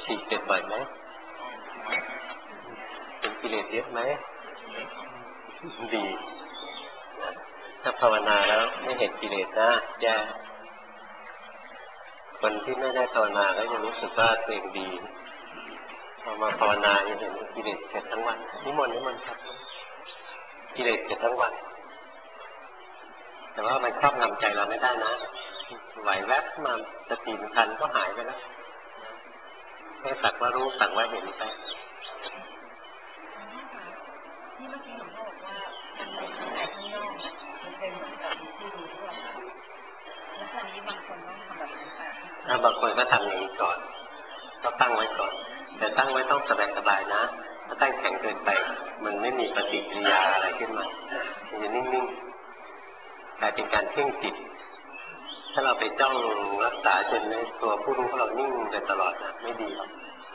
ติเกิดบ่อยไหมเป็นกิเลสเยอะไหมดีถ้าภาวนาแล้วไม่เห็นกิเลสนะแย่คนที่ไม่ได้ภาวนาก็จะรู้สึกว่าตัวเองดีพอมาภาวนาจะเห็นกิเลสเกิดทั้งวันนิมนต์ครับกิเลสเกิดทั้งวันแต่ว่ามันครอบงำใจเราไม่ได้นะไหวแวบมาสติมันทันก็หายไปแล้วแค่สักว่ารู้สักว่าเห็นไปที่เมื่อกี้หลวงพ่อบอกว่ามันมีแต่ข้างนอกมันเป็นเหมือนกับมีที่รู้ด้วยแล้วตอนนี้บางคนต้องทำแบบนั้นไปบางคนก็ทำอย่างนี้ก่อนก็ตั้งไว้ก่อนแต่ตั้งไว้ต้องสบายๆนะถ้าตั้งแข็งเกินไปมันไม่มีปฏิกิริยาอะไรขึ้นมามันจะนิ่งๆกลายเป็นการเพ่งจิตถ้าเราไปจ้องรักษาจนในตัวผู้รู้ของเรานิ่งไปตลอดนะไม่ดีหรอก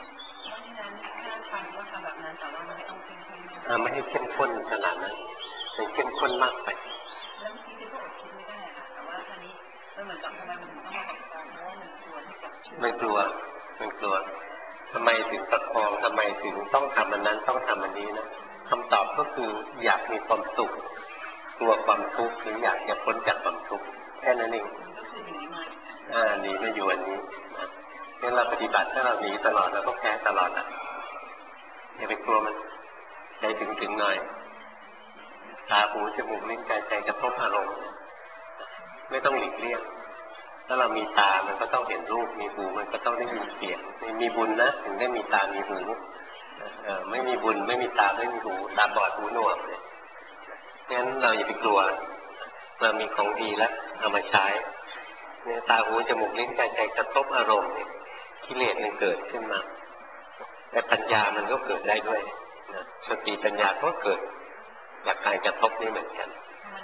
ไม่ให้เข้มข้นขนาดนั้นมันเข้มข้นมากไปแล้วบางทีก็อดคิดไม่ได้ค่ะแต่ว่าตอนนี้มันเหมือนกับทำไมมันถึงต้องมาประคองเพราะว่ามันกลัวทำไมถึงประคองทำไมถึงต้องทำอันนั้นต้องทำอันนี้นะคำตอบก็คืออยากมีความสุขกลัวความทุกข์หรืออยากจะพ้นจากความทุกข์แค่นั้นเองหนีมาอยู่อันนี้นะงั้นเราปฏิบัติถ้าเราหนีตลอดเราก็แพ้ตลอดนะอย่าไปกลัวมันใจถึงหน่อยตาหูจมูกลิ้นกายใจกระทบอารมณ์ไม่ต้องหลีกเลี่ยงถ้าเรามีตามันก็ต้องเห็นรูปมีหูมันก็ต้องได้ยินเสียงมีบุญนะถึงได้มีตามีหูไม่มีบุญไม่มีตาไม่มีหูตาบอดหูหนวกเลยงั้นเราอย่าไปกลัวเรามีของดีแล้วเอามาใช้เนี่ยตาหูจมูกลิ้นกายใจกระทบอารมณ์เนี่ยกิเลสมันเกิดขึ้นมาแต่ปัญญามันก็เกิดได้ด้วยสติปัญญาก็เกิดจากการกระทบนี้เหมือนกัน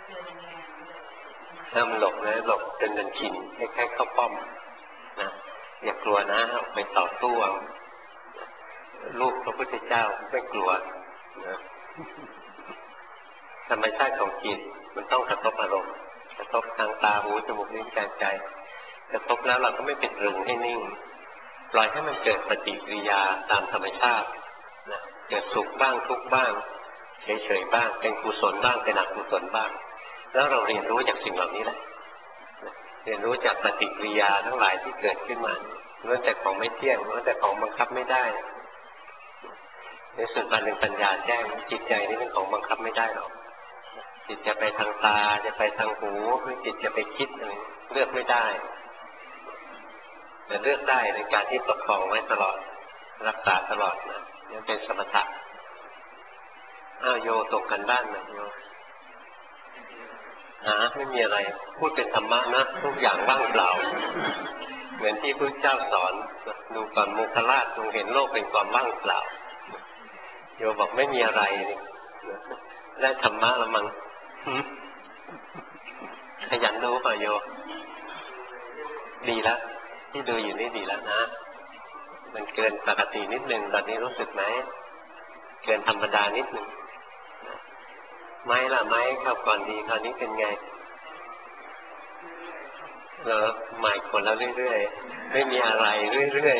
ถ้ามันหลบนะหลบจนชินคล้ายๆเข้าป้อมนะอย่ากลัวนะไปต่อสู้เอาลูกพระพุทธเจ้าไม่กลัวนะธรรมชาติของจิตมันต้องกระทบอารมณ์กระทบทางตาหูจมูกลิ้นกายใจกระทบแล้วเราก็ไม่เป็นรึงให้นิ่งปล่อยให้มันเกิดปฏิกิริยาตามธรรมชาตินะเกิดสุขบ้างทุกข์บ้างเฉยๆบ้างเป็นกุศลบ้างเป็นอกุศลบ้างแล้วเราเรียนรู้จากสิ่งเหล่านี้แหละเรียนรู้จากปฏิกิริยาทั้งหลายที่เกิดขึ้นมาล้วนแต่ของไม่เที่ยงล้วนแต่ของบังคับไม่ได้ในส่วนการหนึ่งปัญญาแจ้งจิตใจนี่เป็นของบังคับไม่ได้หรอกจิตจะไปทางตาจะไปทางหูหรือจิตจะไปคิดอะไรเลือกไม่ได้แต่เลือกได้ในการที่ประคองไว้ตลอดรักษาตลอดนะนี่เป็นสมถะโยส่งกันบ้านนะโยไม่มีอะไรพูดเป็นธรรมะนะทุกอย่างว่างเปล่าเหมือนที่พระเจ้าสอนดูก่อนโมคคัลลาชจงเห็นโลกเป็นความว่างเปล่าโยบอกไม่มีอะไรได้ธรรมะละมั้งขยันดูป่ะโยดีแล้วที่ดูอยู่นี่ดีแล้วนะมันเกินปกตินิดนึงตอนนี้รู้สึกไหมเกินธรรมดานิดนึงไม้ล่ะไม้ครับก่อนดีคราวนี้เป็นไงใหม่คนแล้วเรื่อยๆไม่มีอะไรเรื่อย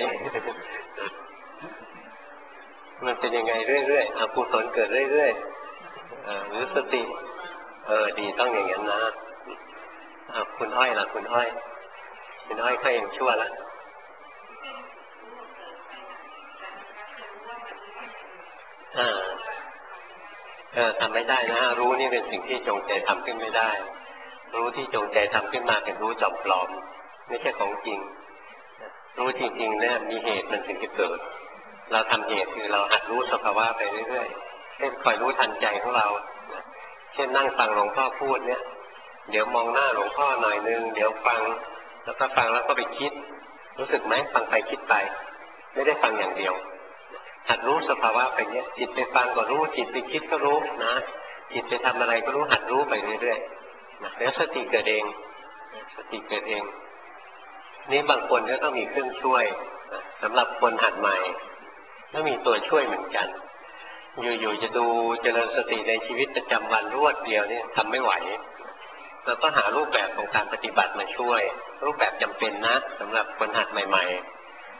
ๆมันเป็นยังไงเรื่อยๆอกุศลเกิดเรื่อยๆหรือสติดีต้องอย่างนั้นนะคุณอ้อยล่ะคุณอ้อยก็ยังชั่วละทำไม่ได้นะรู้นี่เป็นสิ่งที่จงใจทำขึ้นไม่ได้รู้ที่จงใจทำขึ้นมาเป็นรู้จอมปลอมไม่ใช่ของจริงรู้จริงๆเนี่ยมีเหตุมันถึงจะเกิดเราทำเหตุคือเราหัดรู้สภาวะไปเรื่อยๆเช่นคอยรู้ทันใจของเราเช่นนั่งฟังหลวงพ่อพูดเนี่ยเดี๋ยวมองหน้าหลวงพ่อหน่อยนึงเดี๋ยวฟังแล้วก็ฟังแล้วก็ไปคิดรู้สึกไหมฟังไปคิดไปไม่ได้ฟังอย่างเดียวหัดรู้สภาวะไปเนี้ยจิตไปฟังก็รู้จิตไปคิดก็รู้นะจิตไปทำอะไรก็รู้หัดรู้ไปเรื่อยๆนะแล้วสติเกิดเองนี่บางคนก็ต้องมีเครื่องช่วยนะสำหรับคนหัดใหม่ต้องมีตัวช่วยเหมือนกันอยู่ๆจะดูเจริญสติในชีวิตประจำวันรวดเดียวนี่ทำไม่ไหวเราก็หารูปแบบของการปฏิบัติมาช่วยรูปแบบจำเป็นนะสำหรับคนหัดใหม่ๆ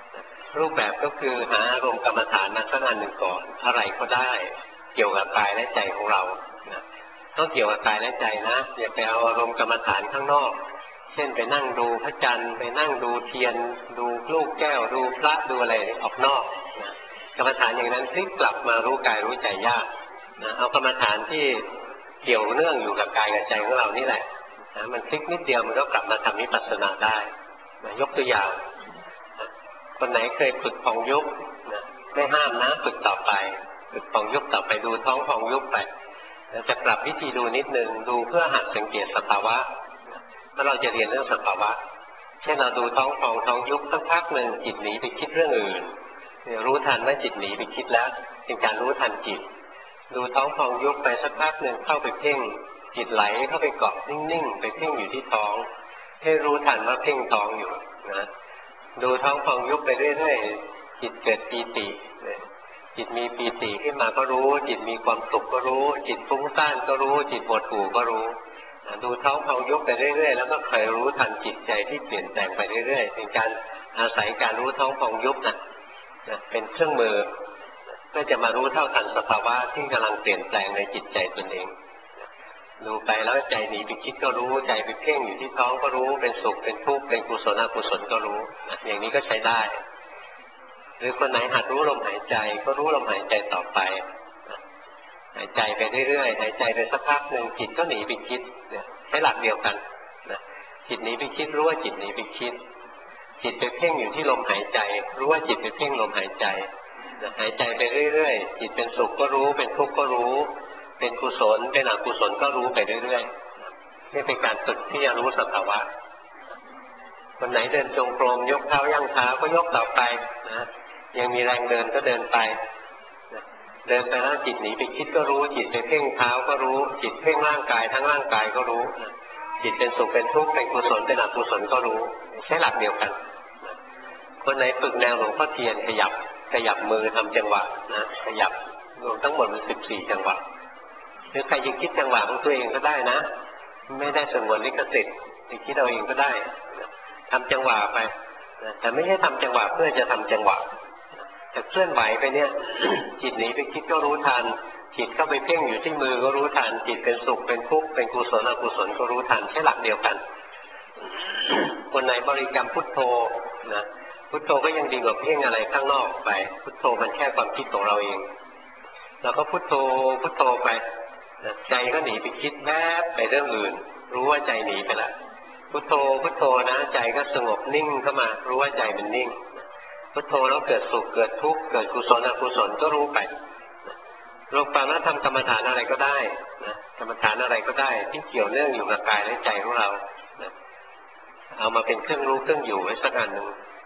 รูปแบบก็คือหาอารมณ์กรรมฐานนั้นสักอันหนึ่งก่อนอะไรก็ได้เกี่ยวกับกายและใจของเรานะต้องเกี่ยวกับกายและใจนะอย่าไปเอาอารมณ์กรรมฐานข้างนอกเช่นไปนั่งดูพระจันทร์ไปนั่งดูเทียนดูลูกแก้วดูพระดูอะไรออกนอกนะกรรมฐานอย่างนั้นพลิกกลับมารู้กายรู้ใจยากนะเอากรรมฐานที่เกี่ยวเนื่องอยู่กับกายกับใจของเรานี่แหละนะมันพลิกนิดเดียวมันก็กลับมาทำวิปัสสนาได้นะยกตัวอย่างคนไหนเคยฝึกพองยุบนะไม่ห้ามนะฝึกต่อไปฝึกพองยุบต่อไปดูท้องพองยุบไปจะปรับวิธีดูนิดนึงดูเพื่อหัดสังเกตสภาวะเมื่อเราจะเรียนเรื่องสภาวะเช่นเราดูท้องพองท้องยุบสักพักหนึ่งจิตหนีไปคิดเรื่องอื่นรู้ทันว่าจิตหนีไปคิดแล้วเป็นการรู้ทันจิตดูท้องพองยุบไปสักพักหนึ่งเข้าไปเพ่งจิตไหลเข้าไปเกาะนิ่งๆไปเพ่งอยู่ที่ท้องให้รู้ทันว่าเพ่งท้องอยู่นะดูท้องพองยุบไปเรื่อยๆจิตเกิดปีติจิตมีปีติขึ้นมาก็รู้จิตมีความสุขก็รู้จิตฟุ้งซ่านก็รู้จิตหดหู่ก็รู้ดูท้องพองยุบไปเรื่อยๆแล้วก็คอยรู้ทันจิตใจที่เปลี่ยนแปลงไปเรื่อยๆเป็นการอาศัยการรู้ท้องพองยุบนะเป็นเครื่องมือเพื่อจะมารู้เท่าทันสภาวะที่กำลังเปลี่ยนแปลงในจิตใจตนเองดูไปแล้วใจหนีไปคิดก็รู้ใจไปเพ่งอยู่ที่ท้องก็รู้เป็นสุขเป็นทุกข์เป็นกุศลอกุศลก็รู้อย่างนี้ก็ใช้ได้หรือคนไหนหัดรู้ลมหายใจก็รู้ลมหายใจต่อไปหายใจไปเรื่อยๆหายใจไปสักพักหนึ่งจิตก็หนีไปคิดใช้หลักเดียวกันจิตหนีไปคิดรู้ว่าจิตหนีไปคิดจิตไปเพ่งอยู่ที่ลมหายใจรู้ว่าจิตไปเพ่งลมหายใจหายใจไปเรื่อยๆจิตเป็นสุขก็รู้เป็นทุกข์ก็รู้เป็นกุศลเป็นอกุศลก็รู้ไปเรื่อยๆนี่เป็นการฝึกที่จะรู้สภาวะคนไหนเดินจงกรมยกเท้าย่างเท้าก็ยกต่อไปนะยังมีแรงเดินก็เดินไปเดินไปแล้วจิตหนีไปคิดก็รู้จิตไปเพ่งเท้าก็รู้จิตเพ่งร่างกายทั้งร่างกายก็รู้จิตเป็นสุขเป็นทุกข์เป็นกุศลเป็นอกุศลก็รู้ใช้หลักเดียวกันคนไหนฝึกแนวหลวงพ่อเทียนขยับมือทำจังหวะนะขยับรวมทั้งหมดมัน14จังหวะหรือใครจะคิดจังหวะของตัวเองก็ได้นะไม่ได้สงวนลิขสิทธิ์จะคิดเอาเองก็ได้ทำจังหวะไปแต่ไม่ใช่ทำจังหวะเพื่อจะทำจังหวะแต่เคลื่อนไหวไปเนี่ย จิตหนีไปคิดก็รู้ทันจิตเข้าไปเพ่งอยู่ที่มือก็รู้ทันจิตเป็นสุขเป็นทุกข์เป็นกุศลอกุศลก็รู้ทันใช้หลักเดียวกัน คนไหนบริกรรมพุทโธนะพุทโธก็ยังดีกว่าเพ่งอะไรข้างนอกไปพุทโธมันแค่ความคิดของเราเองเราก็พุทโธพุทโธไปใจก็หนีไปคิดแวบไปเรื่องอื่นรู้ว่าใจหนีไปละพุทโธพุทโธนะใจก็สงบนิ่งเข้ามารู้ว่าใจมันนิ่งพุทโธแล้วเกิดสุขเกิดทุกข์เกิดกุศลอกุศลก็รู้ไปลงฟังแล้วทำกรรมฐานอะไรก็ได้นะกรรมฐานอะไรก็ได้ที่เกี่ยวเนื่องอยู่กับกายและใจของเรานะเอามาเป็นเครื่องรู้เครื่องอยู่ไว้สักอันหนึ่ง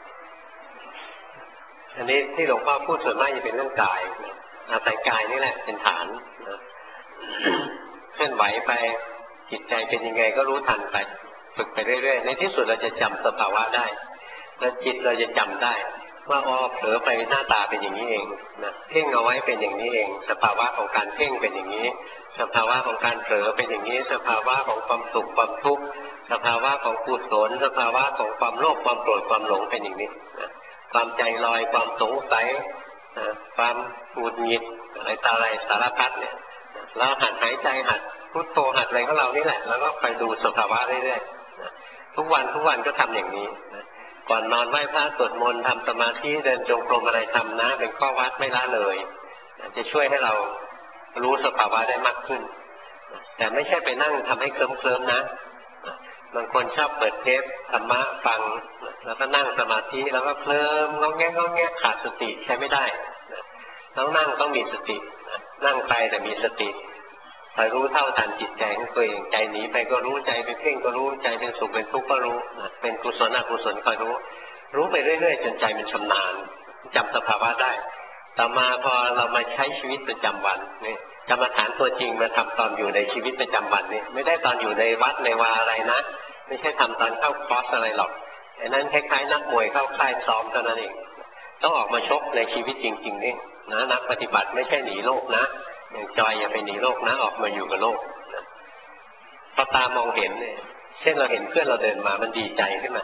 อันนี้ที่หลวงพ่อพูดส่วนมากจะเป็นเรื่องกายอาศัยกายนี่แหละเป็นฐานนะเคลื่อนไหวไปจิตใจเป็นยังไงก็รู้ทันไปฝึกไปเรื่อยๆในที่สุดเราจะจำสภาวะได้แล้วจิตเราจะจำได้ว่าเผลอไปหน้าตาเป็นอย่างนี้เองนะเพ่งเอาไว้เป็นอย่างนี้เองสภาวะของการเพ่งเป็นอย่างนี้สภาวะของการเผลอเป็นอย่างนี้สภาวะของความสุขความทุกข์สภาวะของกุศลสภาวะของความโลภความโกรธความหลงเป็นอย่างนี้นะความใจลอยความสงสัยความหงุดหงิดอะไรต่ออะไรสารพัดเนี่ยเราหัดหายใจหัดพุทโธหัดอะไรของเรานี่แหละแล้วก็ไปดูสภาวะเรื่อยๆทุกวันก็ทำอย่างนี้ก่อนนอนไหว้พระสวดมนต์ทำสมาธิเดินจงกรมอะไรทำนะเป็นข้อวัดไม่ละเลยจะช่วยให้เรารู้สภาวะได้มากขึ้นแต่ไม่ใช่ไปนั่งทำให้เคลิ้มๆนะบางคนชอบเปิดเทปธรรมะฟังแล้วก็นั่งสมาธิแล้วก็เคลิ้มงอแงขาดสติใช้ไม่ได้ต้องนั่งต้องมีสตินั่งไปแต่มีสติคอยรู้เท่าทันจิตใจของตัวเองใจหนีไปก็รู้ใจไปเพ่งก็รู้ใจเป็นสุขเป็นทุกข์ก็รู้เป็นกุศลอกุศลคอยรู้ไปเรื่อยๆจนใจมันชำนาญจำสภาวะได้ต่อมาพอเรามาใช้ชีวิตประจำวันนี่กรรมฐานตัวจริงมาทำตอนอยู่ในชีวิตประจำวันนี่ไม่ได้ตอนอยู่ในวัดในวาอะไรนะไม่ใช่ทำตอนเข้าคอร์สอะไรหรอกไอ้นั้นคล้ายๆนักมวยเข้าค่ายซ้อมเท่านั้นเองต้องออกมาชกในชีวิตจริงๆนี่นะนักปฏิบัติไม่ใช่หนีโลกนะอย่างจอยอย่าไปหนีโลกนะออกมาอยู่กับโลกพอตามองเห็นเนี่ยเช่นเราเห็นเพื่อนเราเดินมามันดีใจขึ้นมา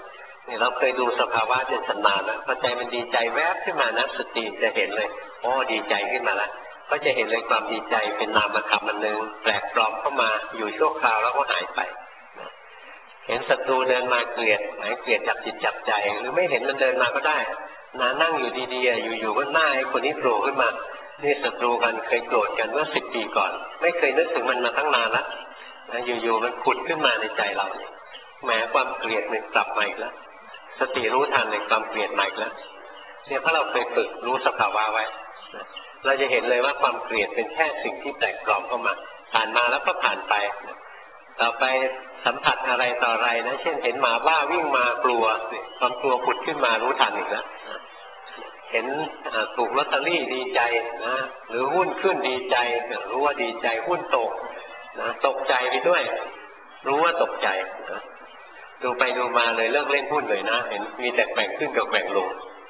นี่เราเคยดูสภาวะจนชำนาญแล้วพอใจมันดีใจแวบขึ้นมานะสติจะเห็นเลยโอ้ดีใจขึ้นมาแล้วก็จะเห็นเลยความดีใจเป็นนามธรรมอันหนึ่งแปลกปลอมเข้ามาอยู่ชั่วคราวแล้วก็หายไปเห็นศัตรูเดินมาเกลียดหายเกลียดจับจิตจับใจหรือไม่เห็นมันเดินมาก็ได้นั่งอยู่ดีๆอยู่ๆก็หน้าไอ้คนนี้โผล่ขึ้นมานี่ศัตรูกันเคยโกรธกันเมื่อ10 ปีก่อนไม่เคยนึกถึงมันมาตั้งนานแล้วอยู่ๆมันผุดขึ้นมาในใจเราแหมความเกลียดมันกลับมาอีกแล้วสติรู้ทันในความเกลียดใหม่แล้วเนี่ยถ้าเราเคยฝึกรู้สภาวะไว้เราจะเห็นเลยว่าความเกลียดเป็นแค่สิ่งที่แปลกปลอมเข้ามาผ่านมาแล้วก็ผ่านไปต่อไปสัมผัสอะไรต่ออะไรนะเช่นเห็นหมาบ้าวิ่งมากลัวความกลัวผุดขึ้นมารู้ทันอีกแล้วเห็นถูกลอตเตอรี่ดีใจนะหรือหุ้นขึ้นดีใจรู้ว่าดีใจหุ้นตกนะตกใจไปด้วยรู้ว่าตกใจนะดูไปดูมาเลยเลิกเล่นหุ้นเลยนะเห็นมีแต่แกว่งขึ้นกับแกว่งลง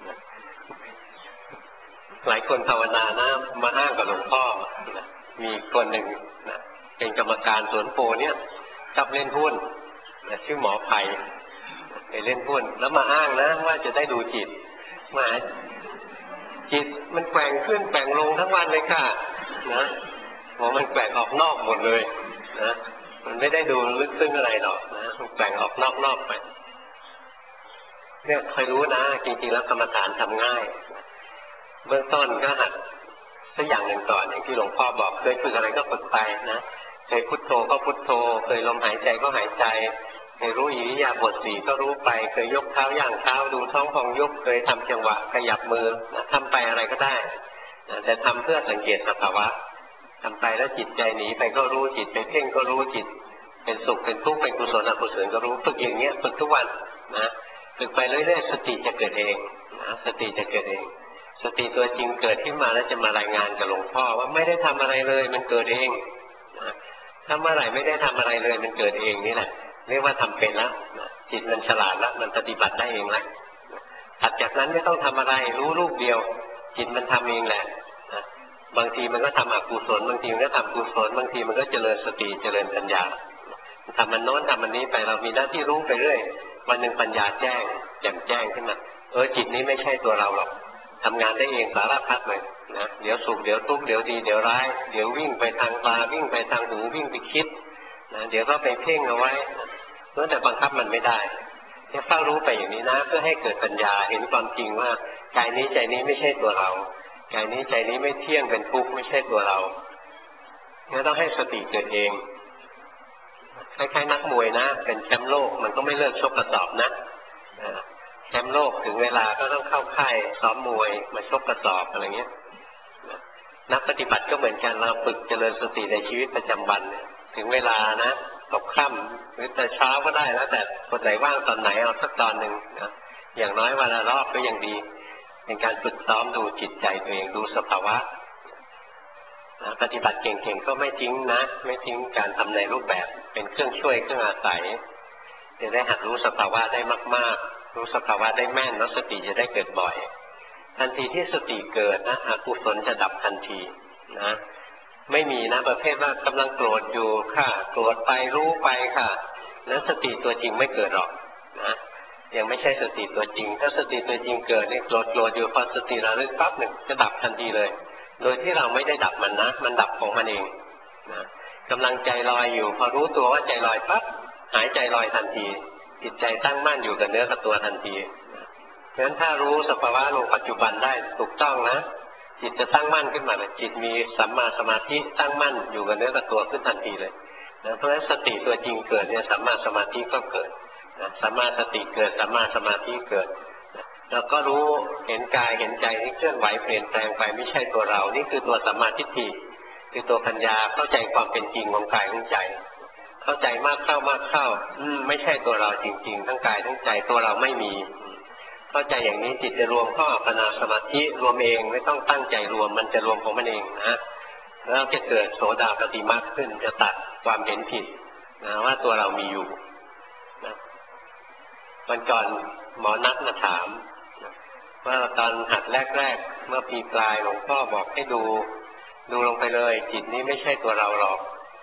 หลายคนภาวนานะมาอ้างกับหลวงพ่อนะมีคนหนึ่งนะเป็นกรรมการสวนโพเนี่ยชอบเล่นหุ้นนะชื่อหมอไผ่ไปเล่นหุ้นแล้วมาอ้างนะว่าจะได้ดูจิตมาจิตมันแกว่งขึ้นแกว่งลงทั้งวันเลยค่ะนะมันแกว่งออกนอกหมดเลยนะมันไม่ได้ดูลึกซึ้งอะไรหรอกนะมันแกว่งออกนอกไปเนี่ยเคยรู้นะจริงๆแล้วกรรมฐานทำง่ายเบื้องต้นก็หัดสักอย่างหนึ่งก่อนอย่างที่หลวงพ่อบอกเคยฝึกอะไรก็ฝึกไปนะเคยพุทโธก็พุทโธเคยลมหายใจก็หายใจเคยรู้อิริยาบถ4ก็รู้ไปเคยยกเท้าย่างเท้าดูท้องพองยุบเคยทำจังหวะขยับมือนะทำไปอะไรก็ได้นะแต่ทำเพื่อสังเกตสภาวะทำไปแล้วจิตใจหนีไปก็รู้จิตไปเพ่งก็รู้จิตเป็นสุขเป็นทุกข์เป็นกุศลอกุศลก็รู้ฝึกอย่างเงี้ยฝึกทุกวันนะฝึกไปเรื่อยๆสติจะเกิดเองนะสติจะเกิดเองสติตัวจริงเกิดขึ้นมาแล้วจะมารายงานกับหลวงพ่อว่าไม่ได้ทำอะไรเลยมันเกิดเองนะถ้าเมื่อไหร่ไม่ได้ทำอะไรเลยมันเกิดเองนี่แหละเรียกว่าทำเป็นแล้วจิตมันฉลาดแล้วมันปฏิบัติได้เองแล้วถัดจากนั้นไม่ต้องทำอะไรรู้รูปเดียวจิตมันทำเองแหละบางทีมันก็ทำอกุศลบางทีมันก็ทำกุศลบางทีมันก็เจริญสติเจริญปัญญาทำมันโน้นทำมันนี้ไปเรามีหน้าที่รู้ไปเรื่อยวันหนึ่งปัญญาแจ้งแจ่มแจ้งขึ้นมาจิตนี้ไม่ใช่ตัวเราหรอกทำงานได้เองสารพัดเลยนะเดี๋ยวสุขเดี๋ยวทุกข์เดี๋ยวดีเดี๋ยวร้ายเดี๋ยววิ่งไปทางตาวิ่งไปทางหูวิ่งไปคิดนะเดี๋ยวก็ไปเพ่งเอาไว้แต่บังคับมันไม่ได้แค่เฝ้ารู้ไปอย่างนี้นะเพื่อให้เกิดปัญญาเห็นความจริงว่ากายนี้ใจนี้ไม่ใช่ตัวเรากายนี้ใจนี้ไม่เที่ยงเป็นทุกข์ไม่ใช่ตัวเรางั้นต้องให้สติเกิดเองคล้ายๆนักมวยนะเป็นแชมป์โลกมันก็ไม่เลิกชกกระสอบนะแชมป์โลกถึงเวลาก็ต้องเข้าค่ายซ้อมมวยมาชกกระสอบอะไรเงี้ยนักปฏิบัติก็เหมือนกันเราฝึกเจริญสติในชีวิตประจำวันถึงเวลานะตกค่ำหรือแต่เช้าก็ได้แล้วแต่คนไหนว่างตอนไหนเอาสักตอนหนึ่งนะอย่างน้อยวันละรอบก็ยังดีเป็นการฝึกซ้อมดูจิตใจตัวเองดูสภาวะนะปฏิบัติเก่งๆก็ไม่ทิ้งนะไม่ทิ้งการทำในรูปแบบเป็นเครื่องช่วยเครื่องอาศัยจะได้หัดรู้สภาวะได้มากๆรู้สภาวะได้แม่นแล้วสติจะได้เกิดบ่อยทันทีที่สติเกิดนะอกุศลจะดับทันทีนะไม่มีนะประเภทว่ากำลังโกรธอยู่ค่ะโกรธไปรู้ไปค่ะแล้วสติตัวจริงไม่เกิดหรอกนะยังไม่ใช่สติตัวจริงถ้าสติตัวจริงเกิดนี่โกรธอยู่พอสติระลึกปั๊บหนึ่งจะดับทันทีเลยโดยที่เราไม่ได้ดับมันนะมันดับของมันเองนะกำลังใจลอยอยู่พอรู้ตัวว่าใจลอยปั๊บหายใจลอยทันทีจิตใจตั้งมั่นอยู่กับเนื้อกับตัวทันทีเพราะฉะนั้นถ้ารู้สภาวะลงปัจจุบันได้ถูกต้องนะจิตจะตั้งมั่นขึ้นมาเลยจิตมีสัมมาสมาธิตั้งมั่นอยู่กับเนื้อกับตัวขึ้นทันทีเลยนะเพราะฉะนั้นสติตัวจริงเกิดเนี่ยสัมมาสมาธิก็เกิดนะสัมมาสติเกิดสัมมาสมาธิเกิดนะแล้วก็รู้เห็นกายเห็นใจที่เคลื่อนไหวเปลี่ยนแปลงไปไม่ใช่ตัวเรานี่คือตัวสัมมาทิฏฐิคือตัวปัญญาเข้าใจความเป็นจริงของกายของใจเข้าใจมากเข้ไม่ใช่ตัวเราจริงๆทั้งกายทั้งใจตัวเราไม่มีเข้าใจอย่างนี้จิตจะรวมเข้าอัปปนาสมาธิรวมเองไม่ต้องตั้งใจรวมมันจะรวมของมันเองนะแล้วจะเกิดโสดาปัตติมรรคขึ้นจะตัดความเห็นผิดนะว่าตัวเรามีอยู่นะวันก่อนหมอนัดมาถามว่าตอนหัดแรกๆเมื่อปีกลายหลวงพ่อบอกให้ดูลงไปเลยจิตนี้ไม่ใช่ตัวเราหรอก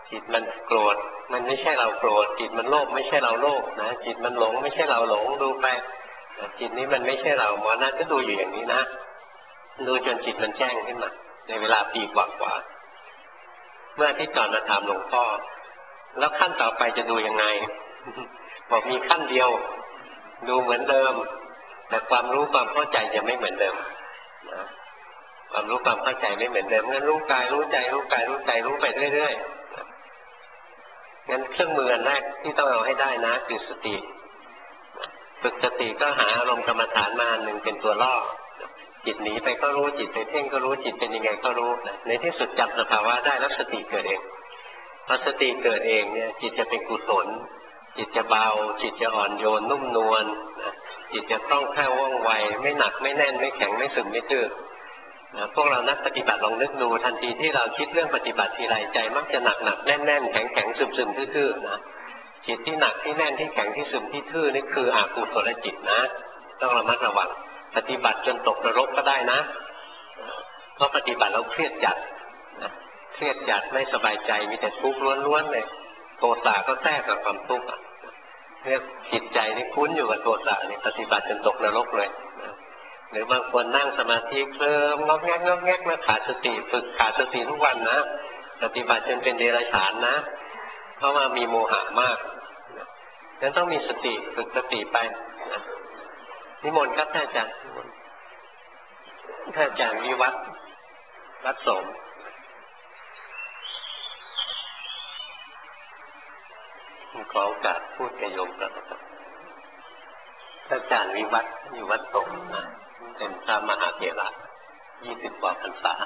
จิตมันโกรธมันไม่ใช่เราโกรธจิตมันโลภไม่ใช่เราโลภนะจิตมันหลงไม่ใช่เราหลงดูไปจิตนี้มันไม่ใช่เราหมอนั่นก็ดูอยู่อย่างนี้นะดูจนจิตมันแจ้งขึ้นมาในเวลาปีกว่าเมื่อที่ก่อนมาถามหลวงพ่อแล้วขั้นต่อไปจะดูยังไงบอกมีขั้นเดียวดูเหมือนเดิมแต่ความรู้ความเข้าใจจะไม่เหมือนเดิมนะความรู้ความเข้าใจไม่เหมือนเดิมงั้นรู้กายรู้ใจรู้กายรู้ใจรู้ไปเรื่อยๆงั้นเครื่องมืออันแรกที่ต้องเอาให้ได้นะคือสติฝึกสติก็หาอารมณ์กรรมฐานมาหนึ่งเป็นตัวล่อจิตหนีไปก็รู้จิตไปเพ่งก็รู้จิตเป็นยังไงก็รู้ในที่สุดจับสภาวะได้แล้วสติเกิดเองพอสติเกิดเองเนี่ยจิตจะเป็นกุศลจิตจะเบาจิตจะอ่อนโยนนุ่มนวลจิตจะคล่องแคล่วว่องไวไม่หนักไม่แน่นไม่แข็งไม่ซึมไม่ตื้อพวกเรานักปฏิบัติลองนึกดูทันทีที่เราคิดเรื่องปฏิบัติทีไรใจมักจะหนักหนักแน่นแน่นแข็งแข็งซึมซึมทื่อๆนะจิตที่หนักที่แน่นที่แข็งที่ซึมที่ทื่อนี่คืออกุศลจิตนะต้องระมัดระวังปฏิบัติจนตกนรกก็ได้นะเพราะปฏิบัติเราเครียดจัดนะเครียดจัดไม่สบายใจมีแต่ทุกข์ล้วนๆเลยโทสะก็แทรกกับความทุกข์เรียกจิตใจนี่คุ้นอยู่กับโทสะนี่ปฏิบัติจนตกนรกเลยหรือบางคนนั่งสมาธิเคลิ้มงอกแงกงอกแงกมาขาดสติฝึกขาดสติทุกวันนะปฏิบัติจนเป็นเดรัจฉานนะเพราะว่ามีโมหะมากงั้นต้องมีสติฝึกสติไปนิมนต์ครับท่านอาจารย์ท่านอาจารย์วิวัฒน์รัตน์สมขอโอกาสพูดกับโยมครับท่านอาจารย์วิวัฒน์อยู่วัดสมนะเป็นพระมหาเถระ20 กว่าพรรษา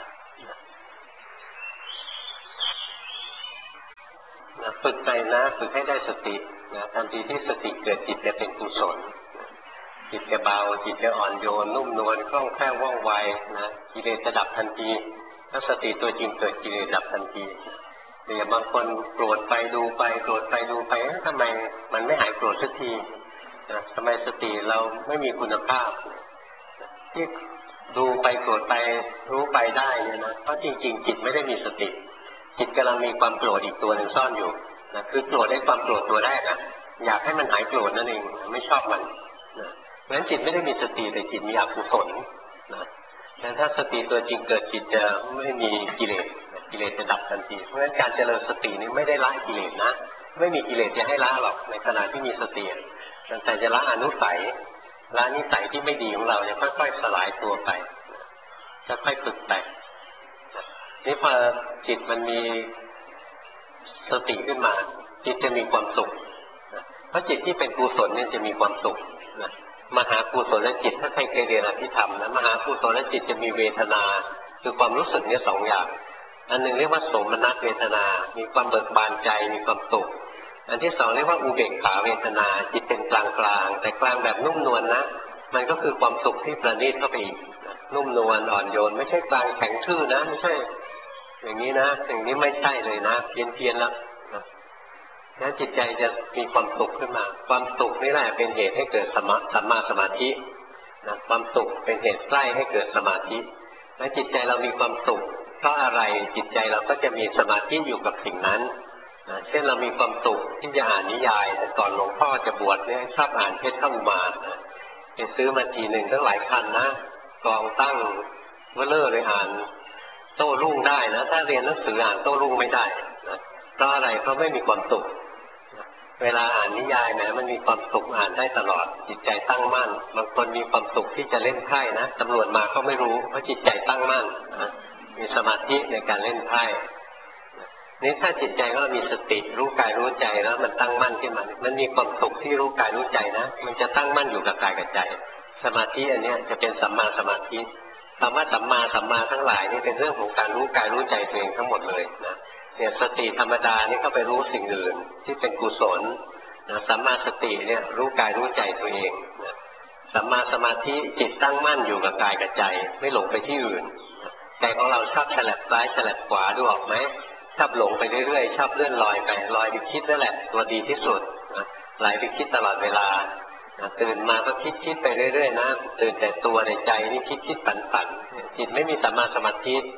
ฝึกไปนะฝึกให้ได้สตินะทันทีที่สติเกิดจิตจะเป็นกุศลจิตจะเบาจิตจะอ่อนโยนนุ่มนวลคล่องแคล่วว่องไวนะกิเลสจะดับทันทีถ้าสติตัวจริงเกิดกิเลสดับทันทีแต่อย่างบางคนโกรธไปดูไปโกรธไปดูไปทำไมมันไม่หายโกรธสักทีนะทำไมสติเราไม่มีคุณภาพที่ดูไปโกรธไปรู้ไปได้เนี่ยนะเพราะจริงๆจิตไม่ได้มีสติจิตกำลังมีความโกรธอีกตัวหนึ่งซ่อนอยู่นะคือโกรธได้ความโกรธตัวแรกอ่ะอยากให้มันหายโกรธนั่นเองไม่ชอบมันนะเพราะฉะนั้นจิตไม่ได้มีสติแต่จิตมีอกุศลนะแต่ถ้าสติตัวจริงเกิดจิตจะไม่มีกิเลสกิเลสจะดับทันทีเพราะฉะนั้นการเจริญสตินี้ไม่ได้ละกิเลสนะไม่มีกิเลสจะให้ละหรอกในขณะที่มีสติแต่จะละอนุสัยละนิสัยที่ไม่ดีของเราจะค่อยๆสลายตัวไปจะค่อยฝึกไปนี่พอจิตมันมีสติขึ้นมาจิตจะมีความสุขเพราะจิตที่เป็นกุศลเนี่ยจะมีความสุขนะมหากุศลและจิตถ้าใครเคยเรียนอภิธรรมนะมหากุศลและจิตจะมีเวทนาคือความรู้สึกเนี่ย2 อย่างอันหนึ่งเรียกว่าโสมนัสเวทนามีความเบิกบานใจมีความสุขอันที่2เรียกว่าอุเบกขาเวทนาจิตเป็นกลางกลางแต่กลางแบบนุ่มนวลนะมันก็คือความสุขที่ประณีตเข้าไปอีกนุ่มนวลอ่อนโยนไม่ใช่กลางแข็งทื่อนะไม่ใช่อย่างนี้นะอย่างนี้ไม่ใช่เลยนะเพี้ยนแล้วนั้นจิตใจจะมีความสุขขึ้นมาความสุขนี่แหละเป็นเหตุให้เกิดสัมมาสมาธินะความสุขเป็นเหตุใกล้ให้เกิดสมาธิและจิตใจเรามีความสุขเพราะอะไรจิตใจเราก็จะมีสมาธิอยู่กับสิ่งนั้นนะเช่นเรามีความสุขที่จะอ่านนิยายแต่ก่อนหลวงพ่อจะบวชเนี่ยชอบอ่านเพชรข้าอุมารนะไปซื้อมาทีหนึ่งตั้งหลายคันนะกองตั้งเวลอเลยอ่านโต้รุ่งได้นะถ้าเรียนหนังสืออ่านโต้รุ่งไม่ได้นะเพราะอะไรเพราะไม่มีความสุขเวลาอ่านนิยายนะมันมีความสุขอ่านได้ตลอดจิตใจตั้งมั่นบางคนมีความสุขที่จะเล่นไพ่นะตำรวจมาก็ไม่รู้เพราะจิตใจตั้งมั่นนะมีสมาธิในการเล่นไพ่นี่ถ้าจิตใจก็มีสติรู้กายรู้ใจแล้วมันตั้งมั่นขึ้นมามันมีความสุขที่รู้กายรู้ใจนะมันจะตั้งมั่นอยู่กับกายกับใจสมาธิอันนี้จะเป็นสัมมาสมาธิคำว่าสัมมาทั้งหลายนี่เป็นเรื่องของการรู้กายรู้ใจตัวเองทั้งหมดเลยนะเนี่ยสติธรรมดานี่ก็ไปรู้สิ่งอื่นที่เป็นกุศลนะสัมมาสติเนี่ยรู้กายรู้ใจตัวเองนะสัมมาสมาธิจิตตั้งมั่นอยู่กับกายกับใจไม่หลงไปที่อื่นใจของเราชอบฉลับซ้ายฉลับขวาดูออกไหมชอบหลงไปเรื่อยๆชอบเลื่อนลอยไปลอยไปคิดนั่นแหละตัวดีที่สุดนะไหลไปคิดตลอดเวลาตื่นมาก็คิดไปเรื่อยๆนะตื่นแต่ตัวในใจนี่คิดปั่นจิตไม่มีสัมมาสมาธิ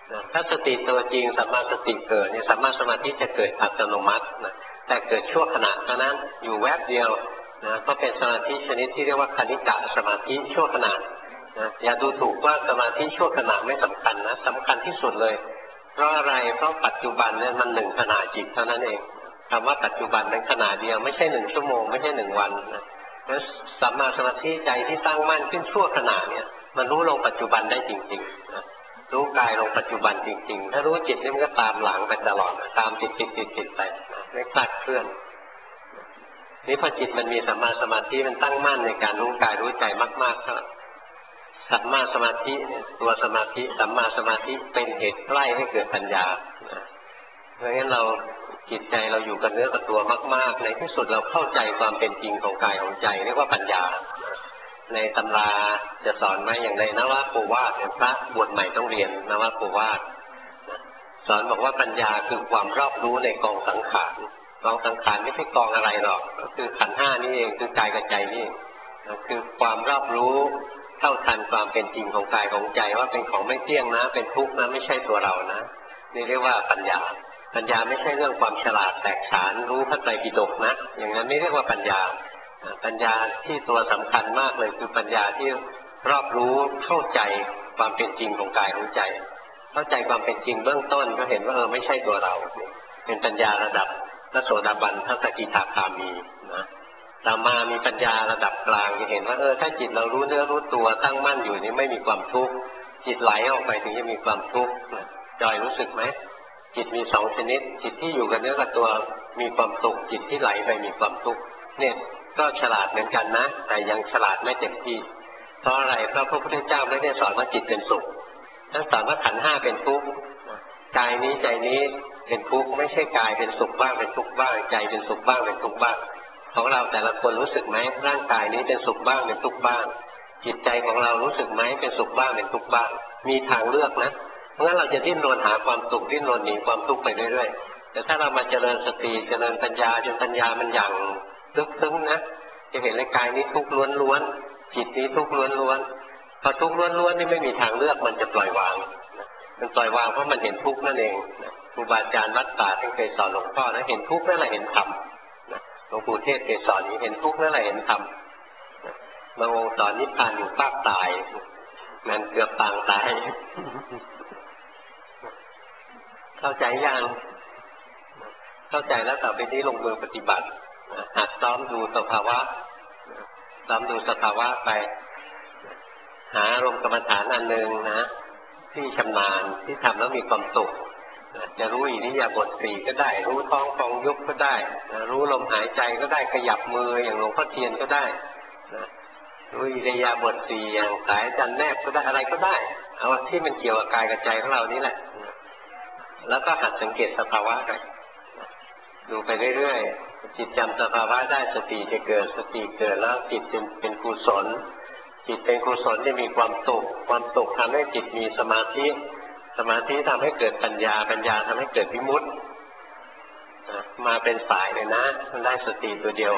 ถ้าสติตัวจริงสัมมาสติเกิดเนี่ยสัมมาสมาธิจะเกิดอัตโนมัตินะแต่เกิดชั่วขณะเท่านั้นอยู่แวบเดียวนะก็เป็นสมาธิชนิดที่เรียกว่าคณิกะสมาธิชั่วขณะนะอย่าดูถูกว่าสมาธิชั่วขณะไม่สำคัญนะสำคัญที่สุดเลยเพราะอะไรเพราะปัจจุบันเนี่ยมัน1ขณะจิตเท่านั้นเองคำว่าปัจจุบันเป็นขณะเดียวไม่ใช่1ชั่วโมงไม่ใช่1วันนะแล้วสัมมาสมาธิใจที่ตั้งมั่นขึ้นชั่วขณะเนี่ยมันรู้ลงปัจจุบันได้จริงๆนะรู้กายลงปัจจุบันจริงๆถ้ารู้จิตนี่มันก็ตามหลังไปตลอดตามติดไปไม่คลาดเคลื่อนนี่พอจิตมันมีสัมมาสมาธิมันตั้งมั่นในการรู้กายรู้ใจมากๆก็สัมมาสมาธิเนี่ยตัวสมาธิสัมมาสมาธิเป็นเหตุใกล้ให้เกิดปัญญาเพราะงั้นเราจิตใจเราอยู่กับเนื้อกับตัวมากๆในที่สุดเราเข้าใจความเป็นจริงของกายของใจเรียกว่าปัญญาในตำราจะสอนไว้อย่างในนวโกวาทพระบวชใหม่ต้องเรียนนวโกวาทสอนบอกว่าปัญญาคือความรอบรู้ในกองสังขารกองสังขารไม่ใช่กองอะไรหรอกก็คือขันธ์ห้านี่เองคือกายกับใจนี่คือความรอบรู้เท่าทันความเป็นจริงของกายของใจว่าเป็นของไม่เที่ยงนะเป็นทุกข์นะไม่ใช่ตัวเรานะนี่เรียกว่าปัญญาปัญญาไม่ใช่เรื่องความฉลาดแตกฉานรู้พระไตรปิฎกนะอย่างนั้นไม่เรียกว่าปัญญาปัญญาที่ตัวสำคัญมากเลยคือปัญญาที่รอบรู้เข้าใจความเป็นจริงของกายของใจเข้าใจความเป็นจริงเบื้องต้นก็เห็นว่าไม่ใช่ตัวเราเป็นปัญญาระดับพระโสดาบันพระสกิทาคามีนะต่อมามีปัญญาระดับกลางจะเห็นว่าถ้าจิตเรารู้เนื้อรู้ตัวตั้งมั่นอยู่นี่ไม่มีความทุกข์จิตไหลออกไปถึงจะมีความทุกข์จอยรู้สึกไหมจิตมี2ชนิดจิตที่อยู่กับเนื้อกับตัวมีความสุขจิตที่ไหลไปมีความทุกข์เนี่ยก็ฉลาดเหมือนกันนะแต่ยังฉลาดไม่เต็มที่เพราะอะไรเพราะพระพุทธเจ้าไม่ได้สอนว่าจิตเป็นสุขท่านสอนว่าขันธ์ห้าเป็นทุกข์กายนี้ใจนี้เป็นทุกข์ไม่ใช่กายเป็นสุขบ้างเป็นทุกข์บ้างใจเป็นสุขบ้างเป็นทุกข์บ้างของเราแต่ละคนรู้สึกไหมร่างกายนี้เป็นสุขบ้างเป็นทุกข์บ้างจิตใจของเรารู้สึกไหมเป็นสุขบ้างเป็นทุกข์บ้างมีทางเลือกนะเพราะงั้นเราจะดิ้นรนหาความสุขดิ้นรนหนีความทุกข์ไปเรื่อยๆแต่ถ้าเรามาเจริญสติเจริญปัญญาจนปัญญามันอย่างลึกซึ้งนะจะเห็นเลยกายนี้ทุกข์ล้วนๆจิตนี้ทุกข์ล้วนๆพอทุกข์ล้วนๆนี่ไม่มีทางเลือกมันจะปล่อยวางมันปล่อยวางเพราะมันเห็นทุกข์นั่นเองครูบาอาจารย์วัดป่าท่านเคยสอนหลวงพ่อนะเห็นทุกข์นั่นแหละเห็นธรรมหลวงปู่เทศเคยสอนนี้เห็นทุกข์นั่นแหละเห็นธรรมบางองค์สอนนิพพานอยู่ภาคตายมันเกือบปางตายเข้าใจยังเข้าใจแล้วต่อไปนี้ลงมือปฏิบัติหัดซ้อมดูสภาวะซ้อมดูสภาวะไปหาอารมณ์กรรมฐานอันหนึ่งนะที่ชำนาญที่ทำแล้วมีความสุขจะรู้อิริยาบถสี่ก็ได้รู้ท้องฟองยุบก็ได้รู้ลมหายใจก็ได้ขยับมืออย่างหลวงพ่อเทียนก็ได้รู้อิริยาบถสี่อย่างสายจันแนบก็ได้อะไรก็ได้เอาที่มันเกี่ยวกับกายกับใจของเรานี่แหละแล้วก็หัดสังเกตสภาวะไปดูไปเรื่อยๆจิตจำสภาวะได้สติจะเกิดสติเกิดแล้วจิตเป็นกุศลจิตเป็นกุศลจะมีความสุขความสุขทำให้จิตมีสมาธิสมาธิทำให้เกิดปัญญาปัญญาทำให้เกิดวิมุตติมาเป็นสายเลยนะมันได้สติตัวเดียว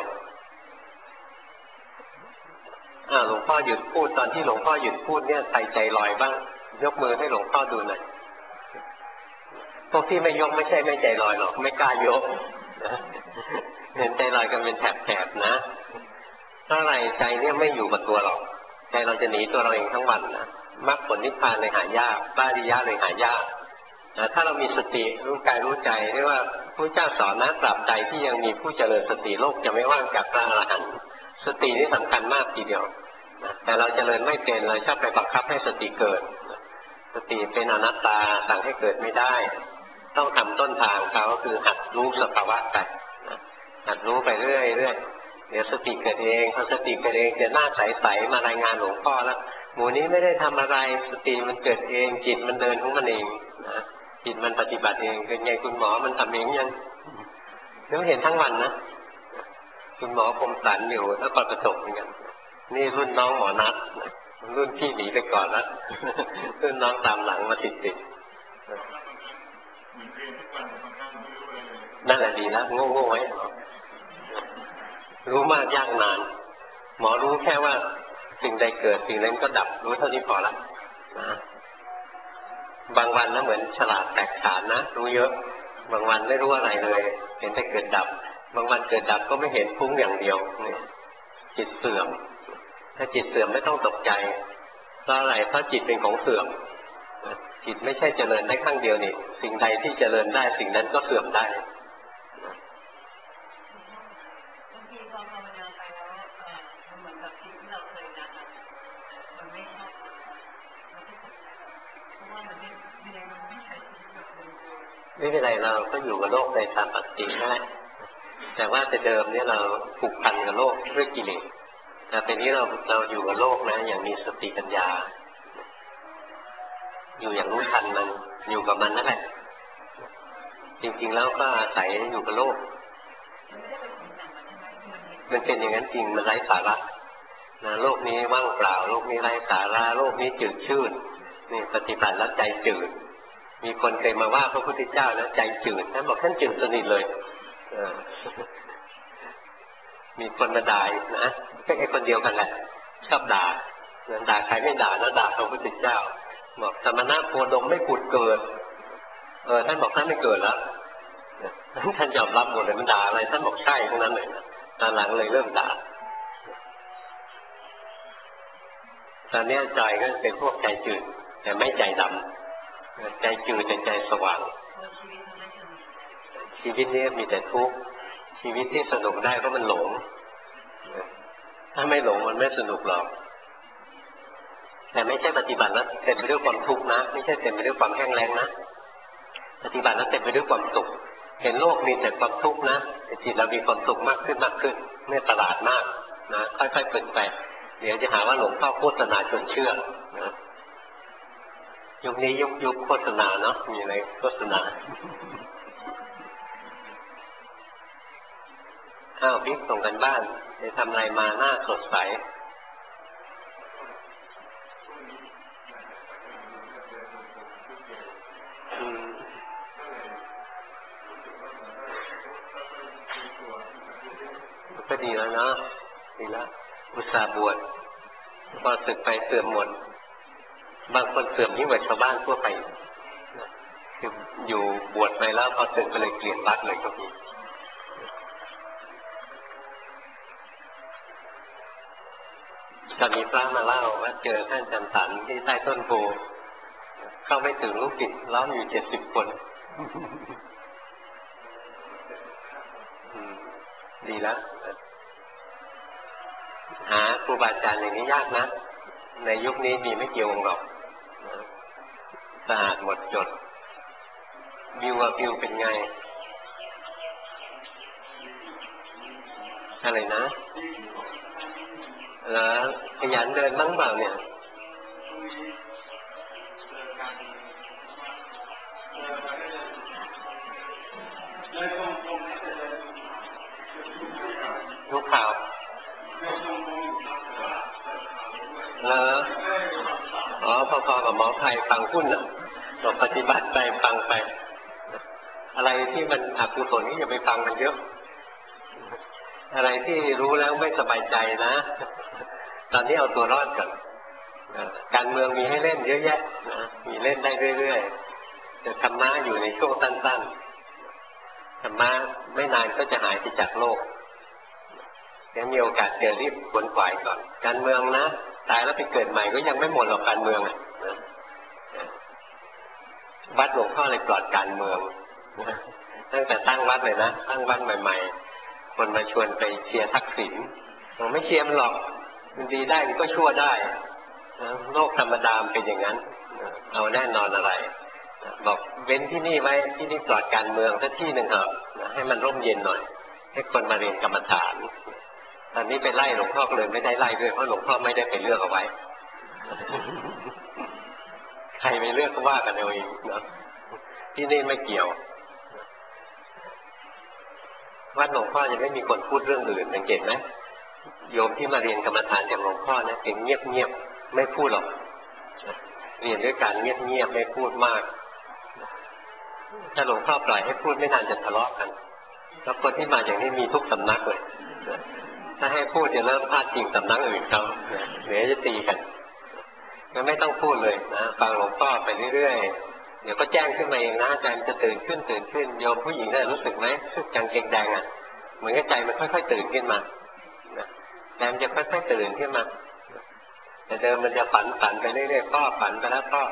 หลวงพ่อหยุดพูดตอนที่หลวงพ่อหยุดพูดเนี่ยใส่ใจลอยบ้างยกมือให้หลวงพ่อดูหน่อยพวกที่ไม่ยกไม่ใช่ไม่ใจลอยหรอกไม่กล้ายกเห็นใจลอยกันเป็นแถบๆนะถ้าไรใจเนี่ยไม่อยู่กับตัวหรอกใจเราจะหนีตัวเราเองทั้งวันนะมรรคผลนิพพานเลยหายากปาริยะเลยหายากถ้าเรามีสติรู้กายรู้ใจเรียกว่าพระเจ้าสอนนะตราบใดที่ยังมีผู้เจริญสติโลกจะไม่ว่างจากพระอรหันต์สตินี่สำคัญมากทีเดียวแต่เราเจริญไม่เป็นเราชอบไปบังคับให้สติเกิดสติเป็นอนัตตาสั่งให้เกิดไม่ได้ต้องทำต้นทางเขาก็คือหัดรู้สภาวะไปหัดรู้ไปเรื่อยๆเดี๋ยวสติเกิดเองพอสติเกิดเองจะหน้าใสๆมารายงานหลวงพ่อแล้วหมู่นี้ไม่ได้ทำอะไรสติมันเกิดเองจิตมันเดินของมันเองนะจิตมันปฏิบัติเองเป็นไงคุณหมอมันทำเองยังเราเห็นทั้งวันนะคุณหมอคมสันอยู่แล้วก็ประสบเหมือนกันนี่รุ่นน้องหมอนัทรุ่นพี่หนีไปก่อนแล้วรุ่นน้องตามหลังมาติดนั่นแหละดีแล้วโง่ๆไว้รู้มากยากนานหมอรู้แค่ว่าสิ่งใดเกิดสิ่งนั้นก็ดับรู้เท่านี้พอละนะบางวันนะเหมือนฉลาดแตกฉานนะรู้เยอะบางวันไม่รู้อะไรเลยเห็นแต่เกิดดับบางวันเกิดดับก็ไม่เห็นฟุ้งอย่างเดียวเนี่ยจิตเสื่อมถ้าจิตเสื่อมไม่ต้องตกใจเพราะอะไรเพราะจิตเป็นของเสื่อมจิตไม่ใช่เจริญได้ข้างเดียวนี่สิ่งใดที่เจริญได้สิ่งนั้นก็เสื่อมได้บางทีพอภาวนาไปแล้วมันเหมือนกับสิ่งที่เราเคยรักมันไม่ชอบมันไม่ถูกเพราะว่ามันไม่ใช่สิ่งที่เราเคยไม่เป็นไรเราก็อยู่กับโลกในตามปกตินั่นแหละแต่ว่าแต่เดิมเนี่ยเราผูกพันกับโลกด้วยกิเลสแต่เป็นนี้เราอยู่กับโลกนะอย่างมีสติปัญญาอยู่อย่างรู้ทันมันอยู่กับมันนั่นแหละจริงๆแล้วก็อาศัยอยู่กับโลกมันเป็นอย่างนั้นจริงมันไร้สาระนะโลกนี้ว่างเปล่าโลกนี้ไร้สาระโลกนี้จืดชืดนี่ปฏิบัติแล้วใจจืดมีคนเคยมาว่าพระพุทธเจ้านะใจจืดท่านบอกท่านจืดสนิทเลยมีคนมาด่านะก็ไอ้คนเดียวกันแหละชอบด่าใครไม่ด่าแล้วด่าพระพุทธเจ้าบอกสมณะโคดมไม่ผุดเกิดท่านบอกท่านไม่เกิดแล้วท่านยอมรับหมดเลยมันด่าอะไรท่านบอกใช่ทั้งนั้นเลยตอนหลังเลยเริ่มด่าตอนนี้ใจก็เป็นพวกใจจืดแต่ไม่ใจดำใจจืดแต่ใจสว่างชีวิตนี้มีแต่ทุกข์ชีวิตที่สนุกได้ก็มันหลงถ้าไม่หลงมันไม่สนุกหรอกแต่ไม่ใช่ปฏิบัติแล้วเต็มไปด้วยความทุกข์นะไม่ใช่เต็มไปด้วยความแห้งแล้งนะปฏิบัติแล้วเต็มไปด้วยความสุขเห็นโลกมีแต่ความทุกข์นะแต่จิตเรามีความสุขมากขึ้นเนี่ยประหลาดมากนะค่อยๆเปลี่ยนแปลงเดี๋ยวจะหาว่าหลวงพ่อโฆษณาจนเชื่อนะยุคนี้ยุคโฆษณาเนาะมีอะไรโฆษณาบิ๊กส่งกันบ้านจะทำอะไรมาหน้าสดใสก็ดีแล้วเนาะดีแล้วอุตส่าห์บวชพอศึกไปเสื่อมหมดบางคนเสื่อมยิ่งกว่าชาวบ้านทั่วไปคืออยู่บวชไปแล้วพอศึกไปเลยเกลียดวัดเลยก็มีจะมีพระมาเล่าว่าเจอท่านจำสันที่ใต้ต้นโพเข้าไม่ถึงลูกศิษย์ล้อมอยู่70 คนดีแล้วหาครูบาอาจารย์อย่างนี้ยากนะในยุคนี้มีไม่กี่องค์หรอกสะอาดหมดจดวิวเป็นไงอะไรนะแล้วขยันเดินบ้างเปล่าเนี่ยรู้ข่าวพอกับหมอไทยฟังหุ้นน่ะเราปฏิบัติไปฟังไปอะไรที่มันอกุศลนี่อย่าไปฟังมันเยอะอะไรที่รู้แล้วไม่สบายใจนะตอนนี้เอาตัวรอดก่อนการเมืองมีให้เล่นเยอะแยะนะมีเล่นได้เรื่อยๆแต่ธรรมะอยู่ในช่วงสั้นๆธรรมะไม่นานก็จะหายไปจากโลกยังมีโอกาสเจอรีบขวนขวายก่อนการเมืองนะตายแล้วไปเกิดใหม่ก็ยังไม่หมดหรอกการเมืองวัดหลวงพ่อเลยปลอดการเมืองตั้งแต่ตั้งวัดเลยนะตั้งวัดใหม่ๆคนมาชวนไปเชียร์ทักษิณผมไม่เชียร์มันหรอกมันดีได้มันก็ชั่วได้โลกธรรมดาเป็นอย่างนั้นเอาแน่นอนอะไรบอกเว้นที่นี่ไว้ที่นี่ปลอดการเมืองสักที่หนึ่งเถอะให้มันร่มเย็นหน่อยให้คนมาเรียนกรรมฐานตอนนี้ไปไล่หลวงพ่อเลยไม่ได้ไล่ด้วยเพราะหลวงพ่อไม่ได้ไปเลือกเอาไว้ใครไปเลือกก็ว่ากันเอาเองนะที่นี่ไม่เกี่ยววัดหลวงพ่อจะไม่มีคนพูดเรื่องอื่นสังเกตไหมโยมที่มาเรียนกรรมฐานจากหลวงพ่อนะเงียบไม่พูดหรอกเรียนด้วยการเงียบไม่พูดมากถ้าหลวงพ่อปล่อยให้พูดไม่นานจะทะเลาะกันแล้วคนที่มาอย่างนี้มีทุกสำนักเลยถ้าให้พูดจะเริ่มพาดพิงสำนักอื่นเขาเดี๋ยวจะตีกันงั้นไม่ต้องพูดเลยนะฟังหลวงพ่อไปเรื่อยดี๋ยวก็แจ้งขึ้นมาเองนะใจมันจะตื่นขึ้นโยมผู้หญิงได้รู้สึกไหมกางเกงแดงอ่ะเหมือนกับใจมันค่อยๆตื่นขึ้นมาใจมันจะค่อยๆตื่นขึ้นมาแต่เดิมมันจะฝันไปเรื่อยๆก็ฝันไปแล้วก็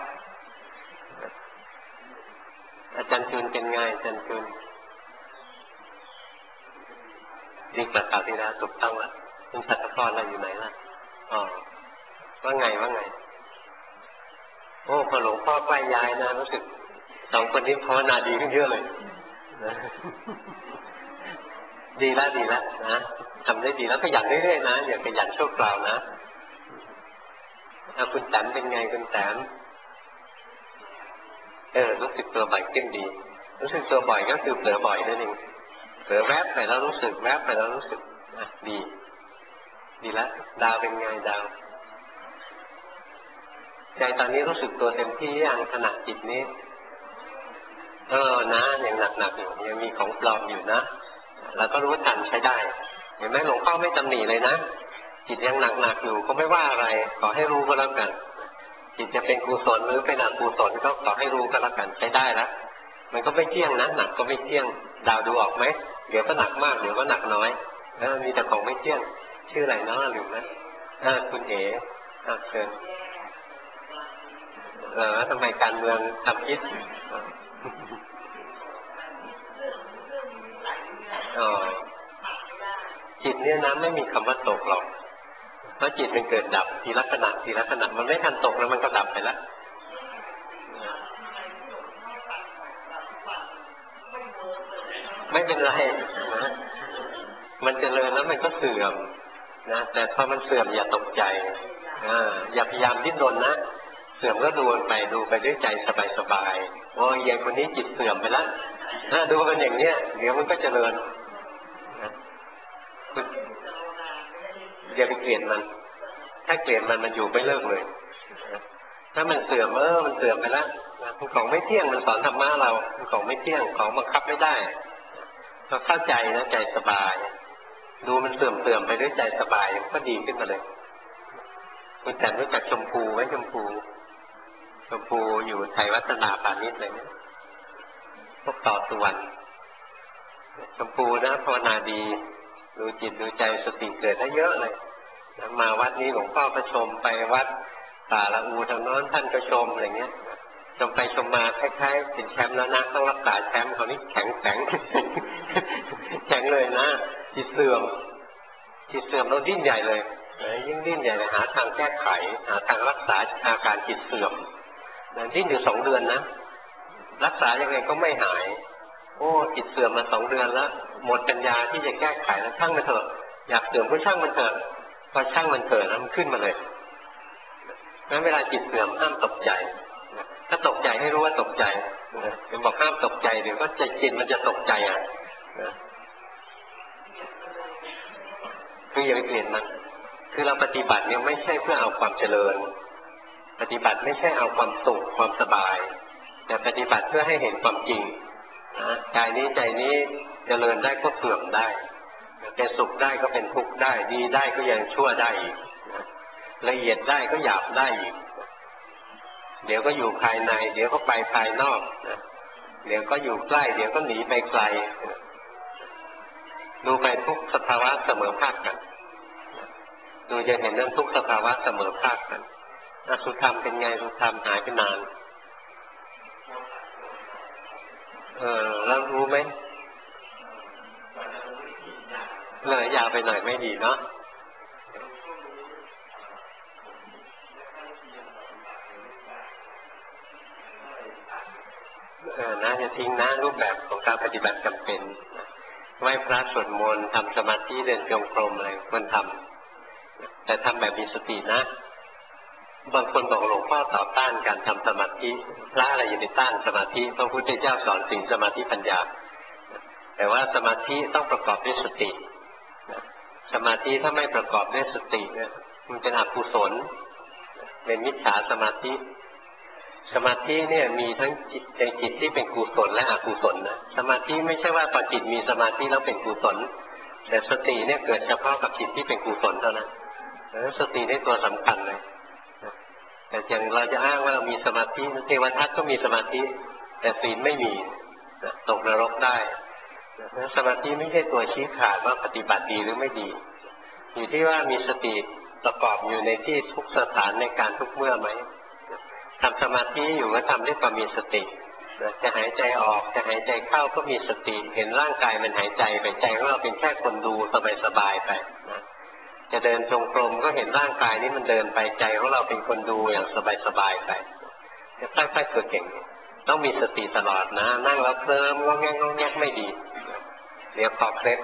อาจารย์จุนเป็นไงอาจารย์จุนดีกว่าคราวที่แล้วถูกต้องแล้วคุณสัตว์พรเราอยู่ไหนล่ะอ๋อว่าไงโอ้พอหลวงพ่อใกล้ย้ายนะรู้สึกสองคนนี้ภาวนาดีขึ้นเยอะเลยนะดีแล้วนะทำได้ดีแล้วขยันเรื่อยๆนะอย่าขยันชั่วคราวนะคุณแต้มเป็นไงคุณแต้มรู้สึกตัวบ่อยขึ้นดีรู้สึกตัวบ่อยก็คือเผลอบ่อยนั่นเองเผลอแวบไปแล้วรู้สึกแวบไปแล้วรู้สึกดีแล้วดาวเป็นไงดาวใจตอนนี้รู้สึกตัวเต็มที่ยังขณะจิตนี้นะยังหนักอยู่ยังมีของปลอมอยู่นะเราก็รู้ทันใช้ได้เห็นไหมหลวงพ่อไม่ตำหนิเลยนะจิตยังหนักอยู่ก็ไม่ว่าอะไรขอให้รู้ก็แล้วกันจิตจะเป็นกุศลหรือเป็นอกุศลก็ขอให้รู้ก็แล้วกันใช้ได้แล้วมันก็ไม่เที่ยงนะหนักก็ไม่เที่ยงดาวดูออกไหมเดี๋ยวก็หนักมากเดี๋ยวก็หนักน้อยมีแต่ของไม่เที่ยงชื่ออะไรเนาะลืมนะคุณเอ๋เชิญทำไมการเมืองทำพิษจิตเนี่ยนะไม่มีคำว่าตกหรอกเพราะจิตมันเกิดดับทีละขณะมันไม่ทันตกแล้วมันก็ดับไปแล้วไม่เป็นไรนะมันเจริญแล้วมันก็เสื่อมนะแต่พอมันเสื่อมอย่าตกใจอย่าพยายามดิ้นรนนะเสื่อมก็ดูไปด้วยใจสบายๆโอ้ยยายคนนี้จิตเสื่อมไปแล้วดูมันอย่างเนี้ยเดี๋ยวมันก็เจริญอย่าไปเกลียดมันถ้าเกลียดมันอยู่ไม่เลิกเลยถ้ามันเสื่อมมันเสื่อมไปแล้วมันของไม่เที่ยงมันสอนธรรมะเราของไม่เที่ยงของบังคับไม่ได้เราเข้าใจนะใจสบายดูมันเสื่อมไปด้วยใจสบายก็ดีขึ้นมาเลยคุณแต่รู้จักชมพูไหมชมพูอยู่ไทยวัฒนาพาณิชย์เลยนะพวกต่อสุวรรณชมพูนะภาวนาดีดูจิตดูใจสติเกิดได้เยอะเลยมาวัดนี้หลวงพ่อก็ชมไปวัดป่าละอูทางโน้นท่านก็ชมอะไรเงี้ยชมไปชมมาคล้ายๆเป็นแชมป์แล้วนะต้องรักษาแชมป์เขานี่แข็งเลยนะจิตเสื่อมเราดิ้นใหญ่เลยยิ่งดิ้นใหญ่เลยหาทางแก้ไขหาทางรักษาอาการจิตเสื่อมดิ้นอยู่2 เดือนนะรักษายังไงก็ไม่หายโอ้จิตเสื่อมมา2 เดือนแล้วหมดปัญญาที่จะแก้ไขแล้วช่างมันเถอะอยากเสื่อมก็ช่างมันเถอะพอช่างมันเถอะแล้วมันขึ้นมาเลยงั้นเวลาจิตเสื่อมห้ามตกใจถ้าตกใจให้รู้ว่าตกใจจะบอกห้ามตกใจเดี๋ยวก็จิตมันจะตกใจคืออย่าไปเปลี่ยนมันคือเราปฏิบัติเนี่ยไม่ใช่เพื่อเอาความเจริญปฏิบัติไม่ใช่เอาความสุขความสบายแต่ปฏิบัติเพื่อให้เห็นความจริงกายนี้ใจนี้เจริญได้ก็เสื่อมได้เป็นสุขได้ก็เป็นทุกข์ได้ดีได้ก็ยังชั่วได้อีกละเอียดได้ก็หยาบได้อีกเดี๋ยวก็อยู่ภายในเดี๋ยวก็ไปภายนอกเดี๋ยวก็อยู่ใกล้เดี๋ยวก็หนีไปไกลดูไปทุกสภาวะเสมอภาคกันดูจะเห็นเรื่องทุกสภาวะเสมอภาคกันสุธรรมเป็นไงสุธรรมหายไปนานแล้วรู้ไหมเลยยาวไปหน่อยไม่ดีเนาะนะจะทิ้งนะรูปแบบของการปฏิบัติจำเป็นไหว้พระสวดมนต์ทำสมาธิเดินจงกรมอะไรควรทำแต่ทำแบบมีสตินะบางคนบอกหลวงพ่อต่อต้านการทำสมาธิพระอะไรอย่าไปต้านสมาธิพระพุทธเจ้าสอนศีลสมาธิปัญญาแต่ว่าสมาธิต้องประกอบด้วยสติสมาธิถ้าไม่ประกอบด้วยสติเนี่ยมันเป็นอกุศลเป็นมิจฉาสมาธิสมาธิเนี่ยมีทั้งจิตที่เป็นกุศลและอกุศลนะสมาธิไม่ใช่ว่าพอจิตมีสมาธิแล้วเป็นกุศลแต่สติเนี่ยเกิดเฉพาะกับจิตที่เป็นกุศลเท่านั้นสตินี่ตัวสำคัญเลยแต่อย่างเราจะอ้างว่าเรามีสมาธิเทวทัตก็มีสมาธิแต่ศีลไม่มีตกนรกได้สมาธิไม่ใช่ตัวชี้ขาดว่าปฏิบัติดีหรือไม่ดีอยู่ที่ว่ามีสติประกอบอยู่ในที่ทุกสถานในการทุกเมื่อไหมทำสมาธิอยู่ก็ทำด้วยความมีสติจะหายใจออกจะหายใจเข้าก็มีสติเห็นร่างกายมันหายใจไปใจของเราเป็นแค่คนดูสบายๆไปนะจะเดินจงกรมก็เห็นร่างกายนี้มันเดินไปใจของเราเป็นคนดูอย่างสบายๆไปจะค่อยๆฝึกเก่งต้องมีสติตลอดนะนั่งแล้วเคลิ้มงอแงงงอแงกไม่ดีเดี๋ยวขอเคล็ด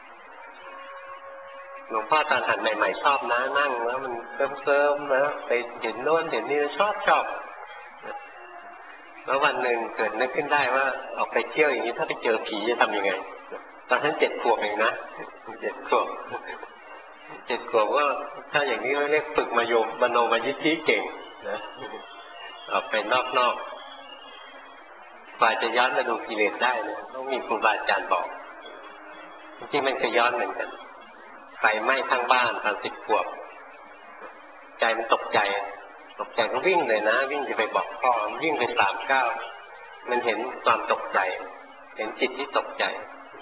หลวงพ่อตอนหัดใหม่ๆชอบนะนั่งแล้วมันเคลิ้มๆนะไปเห็นโน้นเห็นนี่ชอบแล้ววันหนึ่งเกิดนึกขึ้นได้ว่าออกไปเที่ยวอย่างนี้ถ้าไปเจอผีจะทำยังไงตอนนั้น7 ขวบเองนะ7 ขวบว่าถ้าอย่างนี้เรียกฝึกมโนมยิทธิเก่งนะออกไปนอกกว่าจะย้อนมาดูกิเลสได้เนี่ยต้องมีครูบาอาจารย์บอกจริงๆมันจะย้อนเหมือนกันไฟไหม้ทั้งบ้านตอน10 ขวบใจมันตกใจก็วิ่งเลยนะวิ่งจะไปบอกพ่อวิ่งไป3 ก้าวมันเห็นความตกใจเห็นจิตที่ตกใจ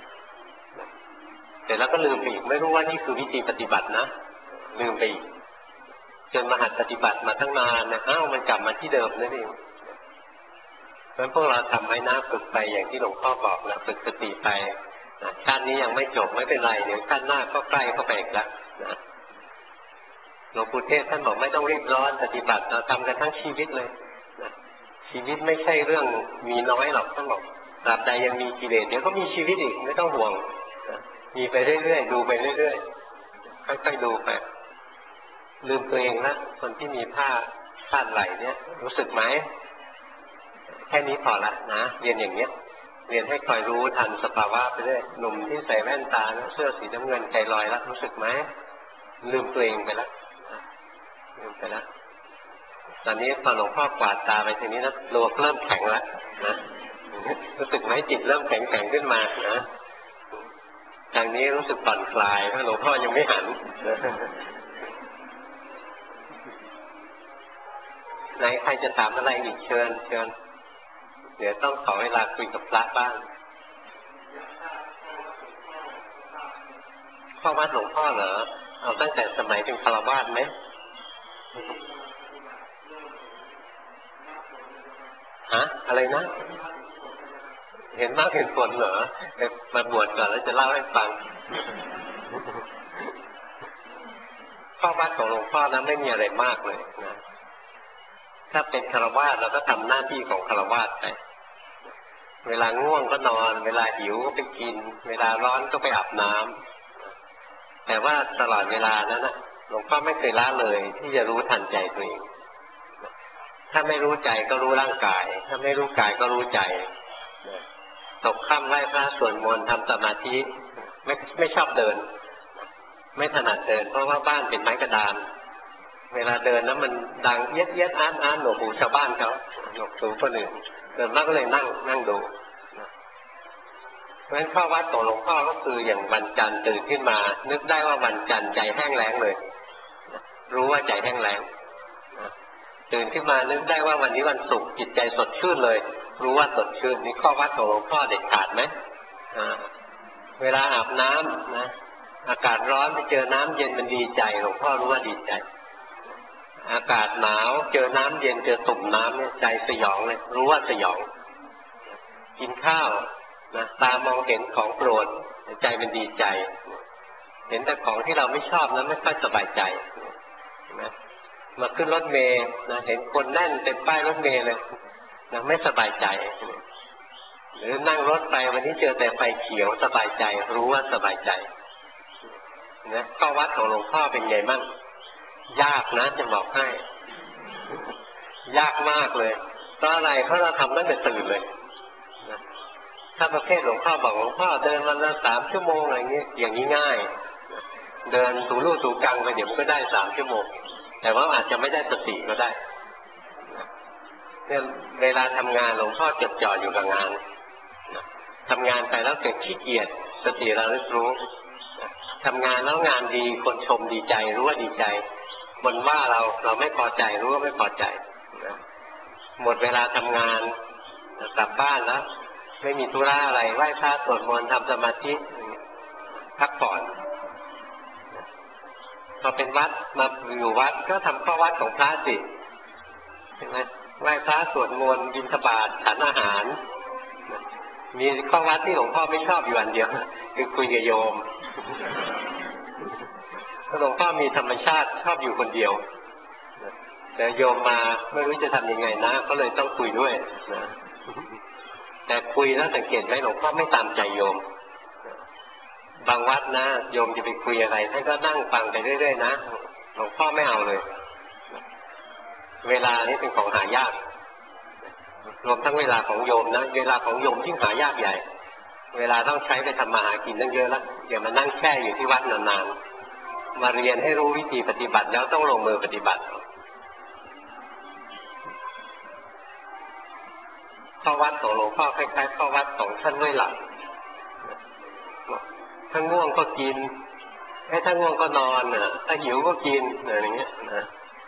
แต่แล้วก็ลืมไปอีกไม่รู้ว่านี่คือวิธีปฏิบัตินะลืมไปอีกจนมาหัดปฏิบัติมาตั้งนานนะมันกลับมาที่เดิมนั่นเองเพราะฉะนั้นพวกเราทำไว้นะฝึกไปอย่างที่หลวงพ่อบอกนะฝึกสติไปชาตินี้ยังไม่จบไม่เป็นไรเดี๋ยวชาติหน้าก็ใกล้เข้าไปอีกแล้วนะหลวงปู่เทศท่านบอกไม่ต้องรีบร้อนปฏิบัติเราทำกันทั้งชีวิตเลยนะชีวิตไม่ใช่เรื่องมีน้อยหรอกท่านบอกตราบใดยังมีกิเลสเดี๋ยวก็มีชีวิตอีกไม่ต้องห่วงนะมีไปเรื่อยๆดูไปเรื่อยๆค่อยๆดูไปลืมตัวเองนะคนที่มีผ้าคาดไหล่เนี่ยรู้สึกไหมแค่นี้พอละนะเรียนอย่างเนี้ยเรียนให้คอยรู้ทันสภาวะไปเรื่อยหนุ่มที่ใส่แว่นตาเสื้อสีน้ำเงินใจลอยแล้วรู้สึกไหมลืมตัวเองไปแล้วตอนนี้พอหลวงพ่อกวาดตาไปทีนี้นะตัวเริ่มแข็งแล้วนะรู้สึกไหมจิตเริ่มแข็งขึ้นมานะทางนี้รู้สึกผ่อนคลายเพราะหลวงพ่อยังไม่หันไหนใครจะถามอะไรอีกเชิญเดี๋ยวต้องขอเวลาคุยกับพระบ้างข้อวัดหลวงพ่อเหรอเอาตั้งแต่สมัยเป็นฆราวาสไหมฮะอะไรนะเห็นมากเห็นผลเหรอมาบวชก่อนแล้วจะเล่าให้ฟังข้อวัดของหลวงพ่อนะไม่มีอะไรมากเลยนะถ้าเป็นฆราวาสเราก็ทำหน้าที่ของฆราวาสไปเวลาง่วงก็นอนเวลาหิวก็ไปกินเวลาร้อนก็ไปอาบน้ำแต่ว่าตลอดเวลานั้นนะหลวงพ่อไม่เคยละเลยที่จะรู้ทันใจตัวเองถ้าไม่รู้ใจก็รู้ร่างกายถ้าไม่รู้กายก็รู้ใจตกค่ำไหว้พระสวดมนต์ทำสมาธิไม่ชอบเดินไม่ถนัดเดินเพราะว่าบ้านเป็นไม้กระดานเวลาเดินแล้วมันดังเย็ดอ้านหนวกหูชาวบ้านเขาหนวกหูคนอื่นเดินมากก็เลยนั่งดูเพราะฉะนั้นข้อวัดของหลวงพ่อก็คืออย่างวันจันทร์ตื่นขึ้นมานึกได้ว่าวันจันทร์ใจแห้งแล้งเลยรู้ว่าใจแห้งแล้งตื่นขึ้นมานึกได้ว่าวันนี้วันศุกร์จิตใจสดชื่นเลยรู้ว่าสดชื่นนี่ข้อวัดของหลวงพ่อเด็ดขาดไหมเวลาอาบน้ำนะอากาศร้อนไปเจอน้ำเย็นมันดีใจหลวงพ่อรู้ว่าดีใจอากาศหนาวเจอน้ำเย็นเจอตุ่มน้ำเนี่ยใจสยองเลยรู้ว่าสยองกินข้าวนะตามองเห็นของโปรดใจมันดีใจเห็นแต่ของที่เราไม่ชอบนั้นไม่ค่อยสบายใจนะมาขึ้นรถเมล์นะเห็นคนแน่นเต็มป้ายรถเมล์เลยนะไม่สบายใจหรือนั่งรถไปวันนี้เจอแต่ไฟเขียวสบายใจรู้ว่าสบายใจนะข้อวัดของหลวงพ่อเป็นไงบ้างยากนะจะบอกให้ยากมากเลยเพราะอะไรเพราะเราทำตั้งแต่ตื่นเลยนะถ้าประเภทหลวงพ่อบอกหลวงพ่อเดินวันละ3 ชั่วโมงอะไรเงี้ยอย่างนี้ง่ายเดินถูลู่ถูกังไปเดี๋ยวก็ได้3 ชั่วโมงแต่ว่าอาจจะไม่ได้สติก็ได้เนี่ยเวลาทำงานหลวงพ่อจดจ่ออยู่กับงานทำงานไปแล้วเกิดขี้เกียจสติระลึกรู้ทำงานแล้วงานดีคนชมดีใจรู้ว่าดีใจมันว่าเราไม่พอใจรู้ว่าไม่พอใจนะหมดเวลาทำงานกลับบ้านแล้วไม่มีธุระอะไรไหว้พระสวดมนต์ทำสมาธิพักผ่อนพอเป็นวัดมาอยู่วัดก็ทำข้อวัดของพระสิใช่ไหมไหว้พระสวดมนต์บิณฑบาตฉันอาหารมีข้อวัดที่หลวงพ่อไม่ชอบอยู่อันเดียวคือคุยกับโยมหลวงพ่อมีธรรมชาติชอบอยู่คนเดียวแต่โยมมาไม่รู้จะทำยังไงนะก็เลยต้องคุยด้วยนะแต่คุยแล้วสังเกตไหมหลวงพ่อไม่ตามใจโยมบางวัดนะโยมจะไปคุยอะไรท่านก็นั่งฟังไปเรื่อยๆนะหลวงพ่อไม่เอาเลยเวลานี้เป็นของหายากรวมทั้งเวลาของโยมนะเวลาของโยมยิ่งหายากใหญ่เวลาต้องใช้ไปทำมาหากินตั้งเยอะแล้วอย่ามานั่งแช่อยู่ที่วัดนานๆมาเรียนให้รู้วิธีปฏิบัติแล้วต้องลงมือปฏิบัติข้อวัดของหลวงพ่อคล้ายๆข้อวัดของท่านด้วยหลักถ้าง่วงก็กินถ้าง่วงก็นอนถ้าหิวก็กินอย่างเงี้ยนะ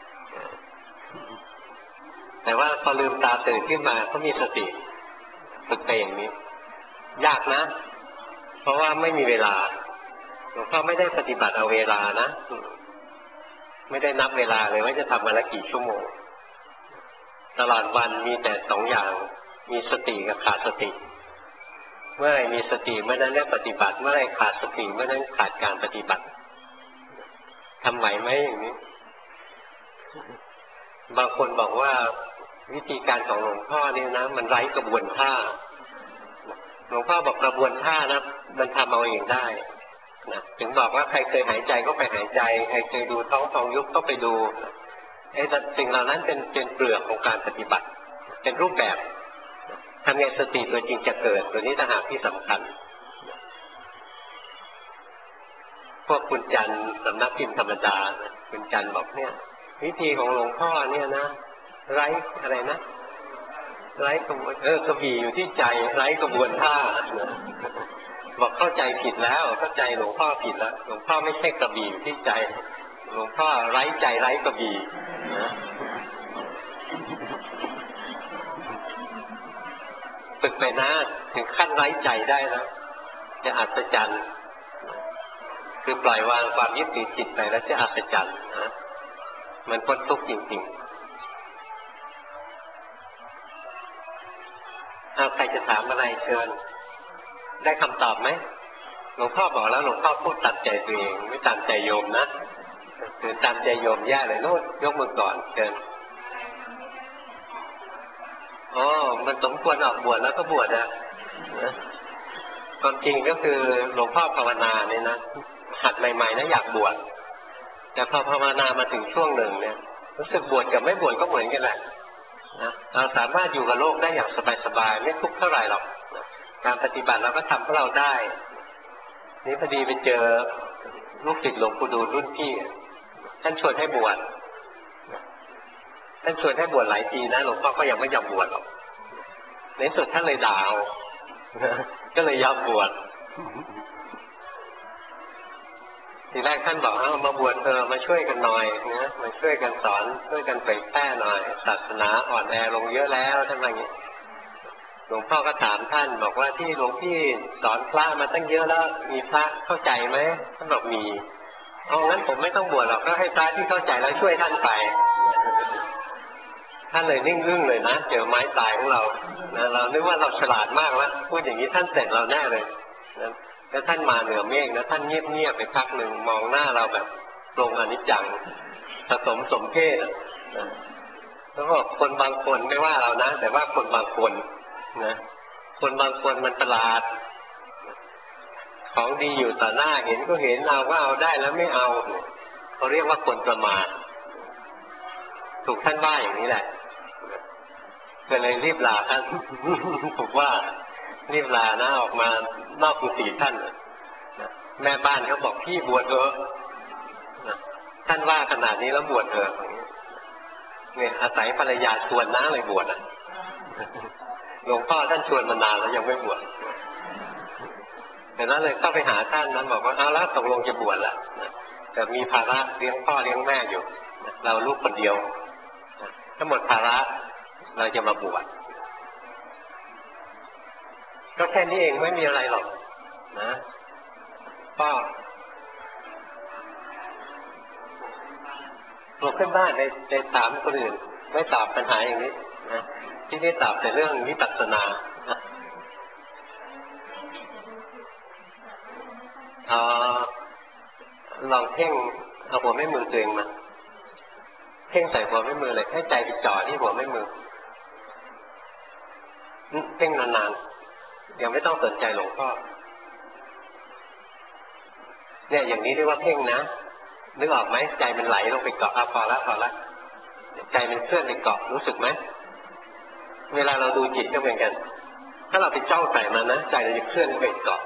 แต่ว่าพอลืมตาตื่นขึ้นมาก็มีสติฝึกไปอย่างนี้ยากนะเพราะว่าไม่มีเวลาหลวงพ่อไม่ได้ปฏิบัติเอาเวลานะไม่ได้นับเวลาเลยว่าจะทำวันละกี่ชั่วโมงตลอดวันมีแต่สองอย่างมีสติกับขาดสติเมื่อไหร่มีสติเมื่อนั้นได้ปฏิบัติเมื่อไหร่ขาดสติเมื่อนั้นขาดการปฏิบัติทำไหวไหมอย่างนี้บางคนบอกว่าวิธีการของหลวงพ่อเนี่ยนะมันไร้กระบวนท่าหลวงพ่อบอกกระบวนท่านะมันทำเอาเองได้นะถึงบอกว่าใครเคยหายใจก็ไปหายใจใครเคยดูท้องฟองยุบก็ไปดูสิ่งเหล่านั้นเป็นเปลือกของการปฏิบัติเป็นรูปแบบทำไงสติตัวจริงจะเกิดตัวนี้ต่างหากที่สำคัญพวกคุณจันทร์สำนักพิมพ์ธรรมดาคุณจันทร์บอกเนี่ยวิธีของหลวงพ่อเนี่ยนะไร้อะไรนะไร้กระบวนกระบี่อยู่ที่ใจไร้กระบวนท่าบอกเข้าใจผิดแล้วเข้าใจหลวงพ่อผิดแล้วหลวงพ่อไม่ใช่กระบี่อยู่ที่ใจหลวงพ่อไร้ใจไร้กระบี่นะฝึกไปนะถึงขั้นไร้ใจได้แล้วจะอัศจรรย์คือปล่อยวางความยึดติดจิตไปแล้วจะอัศจรรย์นะมันพ้นทุกข์จริงๆใครจะถามอะไรเชิญได้คำตอบไหมหลวงพ่อบอกแล้วหลวงพ่อพูดตามใจตัวเองไม่ตามใจโยมนะคือตามใจโยมแย่เลยโน่นยกมือก่อนเชิญมันสมควรออกบวชแล้วก็บวชนะความจริงก็คือหลวงพ่อภาวนาเนี่ยนะหัดใหม่ๆนะอยากบวชแต่พอภาวนามาถึงช่วงหนึ่งเนี่ยรู้สึกบวชกับไม่บวชก็เหมือนกันแหละนะเราสามารถอยู่กับโลกได้อย่างสบายๆไม่ทุกข์เท่าไหร่หรอกการปฏิบัติเราก็ทำให้เราได้นี่พอดีไปเจอลูกศิษย์หลวงปู่ดูลรุ่นพี่ท่านชวนให้บวชท่านชวนให้บวชหลายทีนะหลวงพ่อก็ยังไม่ยอมบวชหรอกในสุดท่านเลยด่าก็เลยยอมบวชทีแรกท่านบอกมาบวชมาช่วยกันหน่อยนะมาช่วยกันสอนช่วยกันเผยแพร่หน่อยศาสนาอ่อนแอลงเยอะแล้วท่านว่าอย่างนี้หลวงพ่อก็ถามท่านบอกว่าที่หลวงพี่สอนพระมาตั้งเยอะแล้วมีพระเข้าใจไหมท่านบอกมีงั้นผมไม่ต้องบวชหรอกก็ให้พระที่เข้าใจแล้วช่วยท่านไปท่านเลยนิ่งอึ้งเลยนะเจอไม้ตายของเรานะเรานึกว่าเราฉลาดมากแล้วพูดอย่างนี้ท่านเสร็จเราแน่เลยนะแล้วท่านมาเหนือเมฆนะท่านเงียบๆไปพักหนึ่งมองหน้าเราแบบตรงอนิจจังผสมสมเพศแล้วก็คนบางคนไม่ว่าเรานะแต่ว่าคนบางคนนะคนบางคนมันประหลาดของดีอยู่ต่อหน้าเห็นก็เห็นเอาว่าเอาได้แล้วไม่เอาเขาเรียกว่าคนประมาทถูกท่านว่าอย่างนี้แหละก็เลยรีบลาท่านถูกว่ารีบลานะออกมานอกกุฏิท่านแม่บ้านเขาบอกพี่บวชเถอะท่านว่าขนาดนี้แล้วบวชเถอะเนี่ยอาศัยภรรยาชวนนะเลยบวชหลวงพ่อท่านชวนมานานแล้วยังไม่บวชแต่นั้นเลยเข้าไปหาท่านนั้นบอกว่าเอาละตกลงจะบวชแล้วแต่มีภาระเลี้ยงพ่อเลี้ยงแม่อยู่เราลูกคนเดียวถ้าหมดภาระเราจะมาบวชก็แค่นี้เองไม่มีอะไรหรอกนะก็ปลุกขึ้นบ้านในถามคนอื่นไม่ตอบปัญหาอย่างนี้นะที่นี่ตอบแต่เรื่องวิปัสสนาลองเพ่งเอาหัวแม่มือตัวเองมาเพ่งใส่หัวแม่มือเลยให้ใจไปจ่อที่หัวแม่มือเพ่งนานๆยังไม่ต้องสนใจหลวงพ่อเนี่ยอย่างนี้เรียกว่าเพ่งนะนึกออกไหมใจมันไหลลงไปเกาะพอละใจมันเคลื่อนไปเกาะรู้สึกไหมเวลาเราดูจิตก็เหมือนกันถ้าเราไปจ้องใส่มันนะใจเราจะเคลื่อนไปเกาะ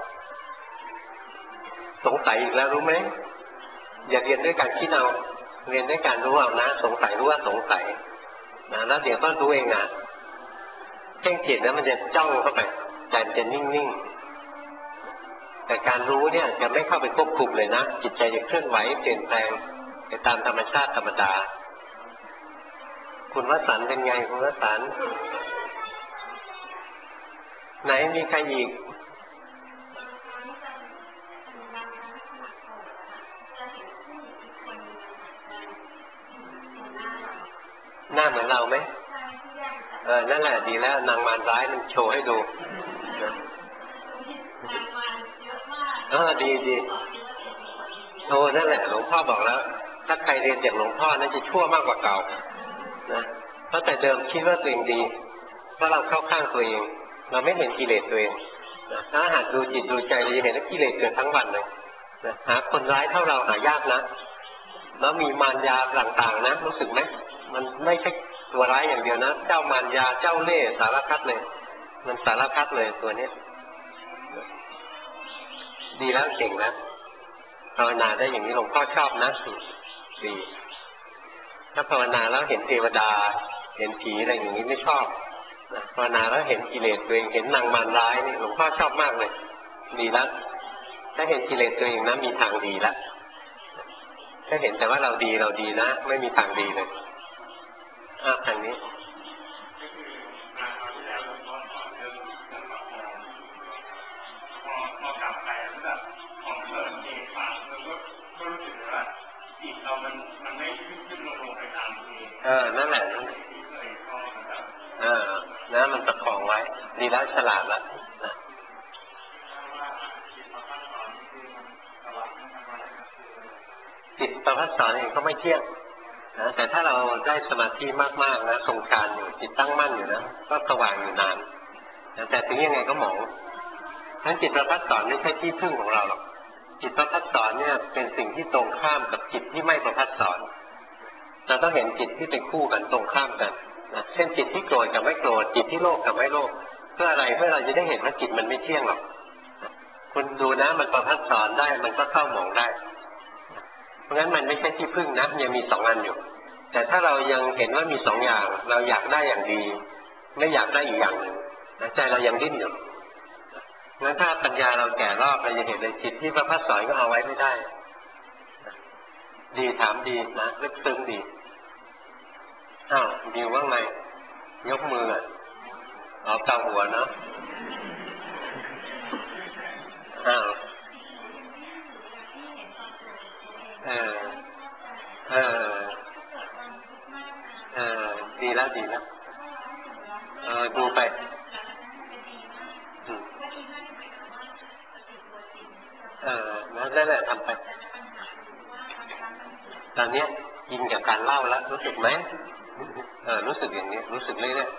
สงสัยอีกแล้วรู้ไหมอย่าเรียนด้วยการคิดเอาเรียนด้วยการรู้เอานะสงสัยรู้ว่าสงสัยนะแล้วเดี๋ยวก็รู้เองเพ่งจิตนะมันจะจ้องเข้าไปใจมันจะนิ่งๆแต่การรู้เนี่ยจะไม่เข้าไปควบคุมเลยนะจิตใจจะเคลื่อนไหวเปลี่ยนแปลงไปตามธรรมชาติธรรมดาคุณวสันต์เป็นไงคุณวสันต์ไหนมีใครอีกหน้าเหมือนเราไหมนั่นแหละดีแล้วนางมารร้ายมันโชว์ให้ดูดีนั่นแหละหลวงพ่อบอกแล้วถ้าใครเรียนจากหลวงพ่อนั้นจะชั่วมากกว่าเก่านะเพราะแต่เดิมคิดว่าตัวเองดีเพราะเราเข้าข้างตัวเองเราไม่เห็นกิเลสตัวเองนะถ้าหากดูจิตดูใจเราจะเห็นว่ากิเลสเกิดทั้งวันเลยนะหาคนร้ายเท่าเราหายากนะแล้วมีมารยาต่างๆนะรู้สึกไหมมันไม่ใช่ตัวร้ายอย่างเดียวนะเจ้ามารยาเจ้าเล่ห์สารพัดเลยมันสารพัดเลยตัวนี้ดีแล้วเก่งแล้วภาวนาได้อย่างนี้หลวงพ่อชอบนะดีถ้าภาวนาแล้วเห็นเทวดาเห็นผีอะไรอย่างนี้ไม่ชอบภาวนาแล้วเห็นกิเลสตัวเองเห็นนางมารร้ายนี่หลวงพ่อชอบมากเลยดีแล้วถ้าเห็นกิเลสตัวเองนะมีทางดีแล้วถ้าเห็นแต่ว่าเราดีนะไม่มีทางดีเลยทางนี้พอกลับไปแล้วแบบของเกิดเองฝากมันก็รู้สึกว่าจิตเรามันไม่ขึ้นลงไปตามเองนั่นแหละนะมันประคองไว้ดีแล้วฉลาดแล้วนะจิตประพัดสอนเองก็ไม่เที่ยงนะแต่ถ้าเราได้สมาธิมากๆนะทรงฌานอยู่จิตตั้งมั่นอยู่นะก็สว่างอยู่นานแต่ถึงยังไงก็หมองทั้งจิตประพัดสอนไม่ใช่ที่พึ่งของเราหรอกจิตประพัดสอนเนี่ยเป็นสิ่งที่ตรงข้ามกับจิตที่ไม่ประพัดสอนเราต้องเห็นจิตที่เป็นคู่กันตรงข้ามกันนะเช่นจิตที่โกรธกับไม่โกรธจิตที่โลภกับไม่โลภเพื่ออะไรเพื่อเราจะได้เห็นว่าจิตมันไม่เที่ยงหรอกคุณดูนะมันประพัดสอนได้มันก็เข้าหมองได้เพราะงั้นมันไม่ใช่ที่พึ่งนะยังมีสองอันอยู่แต่ถ้าเรายังเห็นว่ามีสองอย่างเราอยากได้อย่างดีไม่อยากได้อีกอย่างหนึ่งใจเรายังดิ้นอยู่งั้นถ้าปัญญาเราแก่รอบเราจะเห็นเลยจิตที่ประพัดสอนก็เอาไว้ไม่ได้ดีถามดีนะลึกซึ้งดีดิวว่าไงยกมือเกาหัวเนาะดีแล้วดูไปนั่นแหละทำไปตอนนี้ยินกับการเล่าแล้วรู้สึกไหมรู้สึกอย่างนี้รู้สึกเรื่อย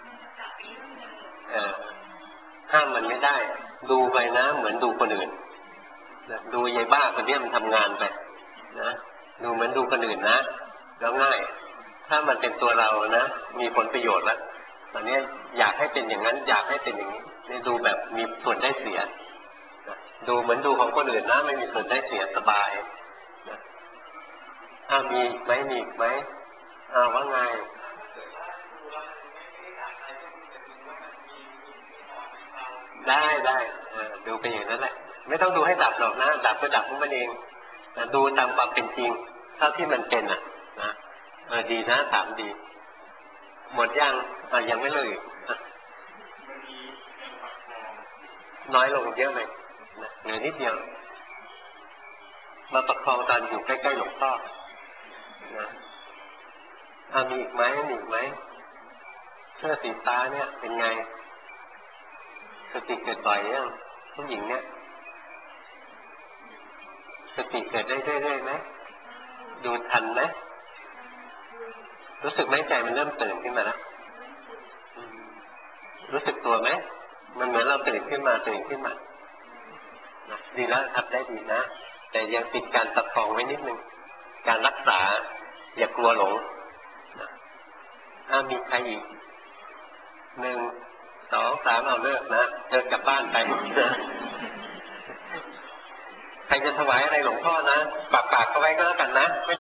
ๆห้ามมันไม่ได้ดูไปนะเหมือนดูคนอื่นดูยายบ้าคนนี้มันทำงานไปนะดูเหมือนดูคนอื่นนะแล้วง่ายถ้ามันเป็นตัวเรานะมีผลประโยชน์แล้วตอนนี้อยากให้เป็นอย่างนั้นอยากให้เป็นอย่างนี้นี่ดูแบบมีส่วนได้เสียดูเหมือนดูของคนอื่นนะไม่มีส่วนได้เสียสบายมีไหมมีไหมว่าไงได้ดูไปอย่างนั้นแหละไม่ต้องดูให้ดับหรอกนะดับก็ดับของมันเองดูตามความเป็นจริงเท่าที่มันเป็นนะดีนะถามดีหมดยังยังไม่เลยน้อยลงเยอะเลยเหลือนิดเดียวมาประคองตอนอยู่ใกล้ๆหลวงพ่อนะมีอีกไหมมีอีกไหมเสื้อสีฟ้าเนี่ยเป็นไงสติเกิดบ่อยยังผู้หญิงเนี่ยสติเกิดได้เรื่อยๆไหมดูทันไหมรู้สึกไหมใจมันเริ่มตื่นขึ้นมาแล้วรู้สึกตัวไหมมันเหมือนเราตื่นขึ้นมาดีแล้วทำได้ดีนะแต่ยังติดการประคองไว้นิดนึงการรักษาอย่ากลัวหลงมีใครอีก1 2 3เอาเลิกนะเธอกลับบ้านไปใครจะถวายอะไรหลวงพ่อนะปากก็ไว้ก็แล้วกันนะ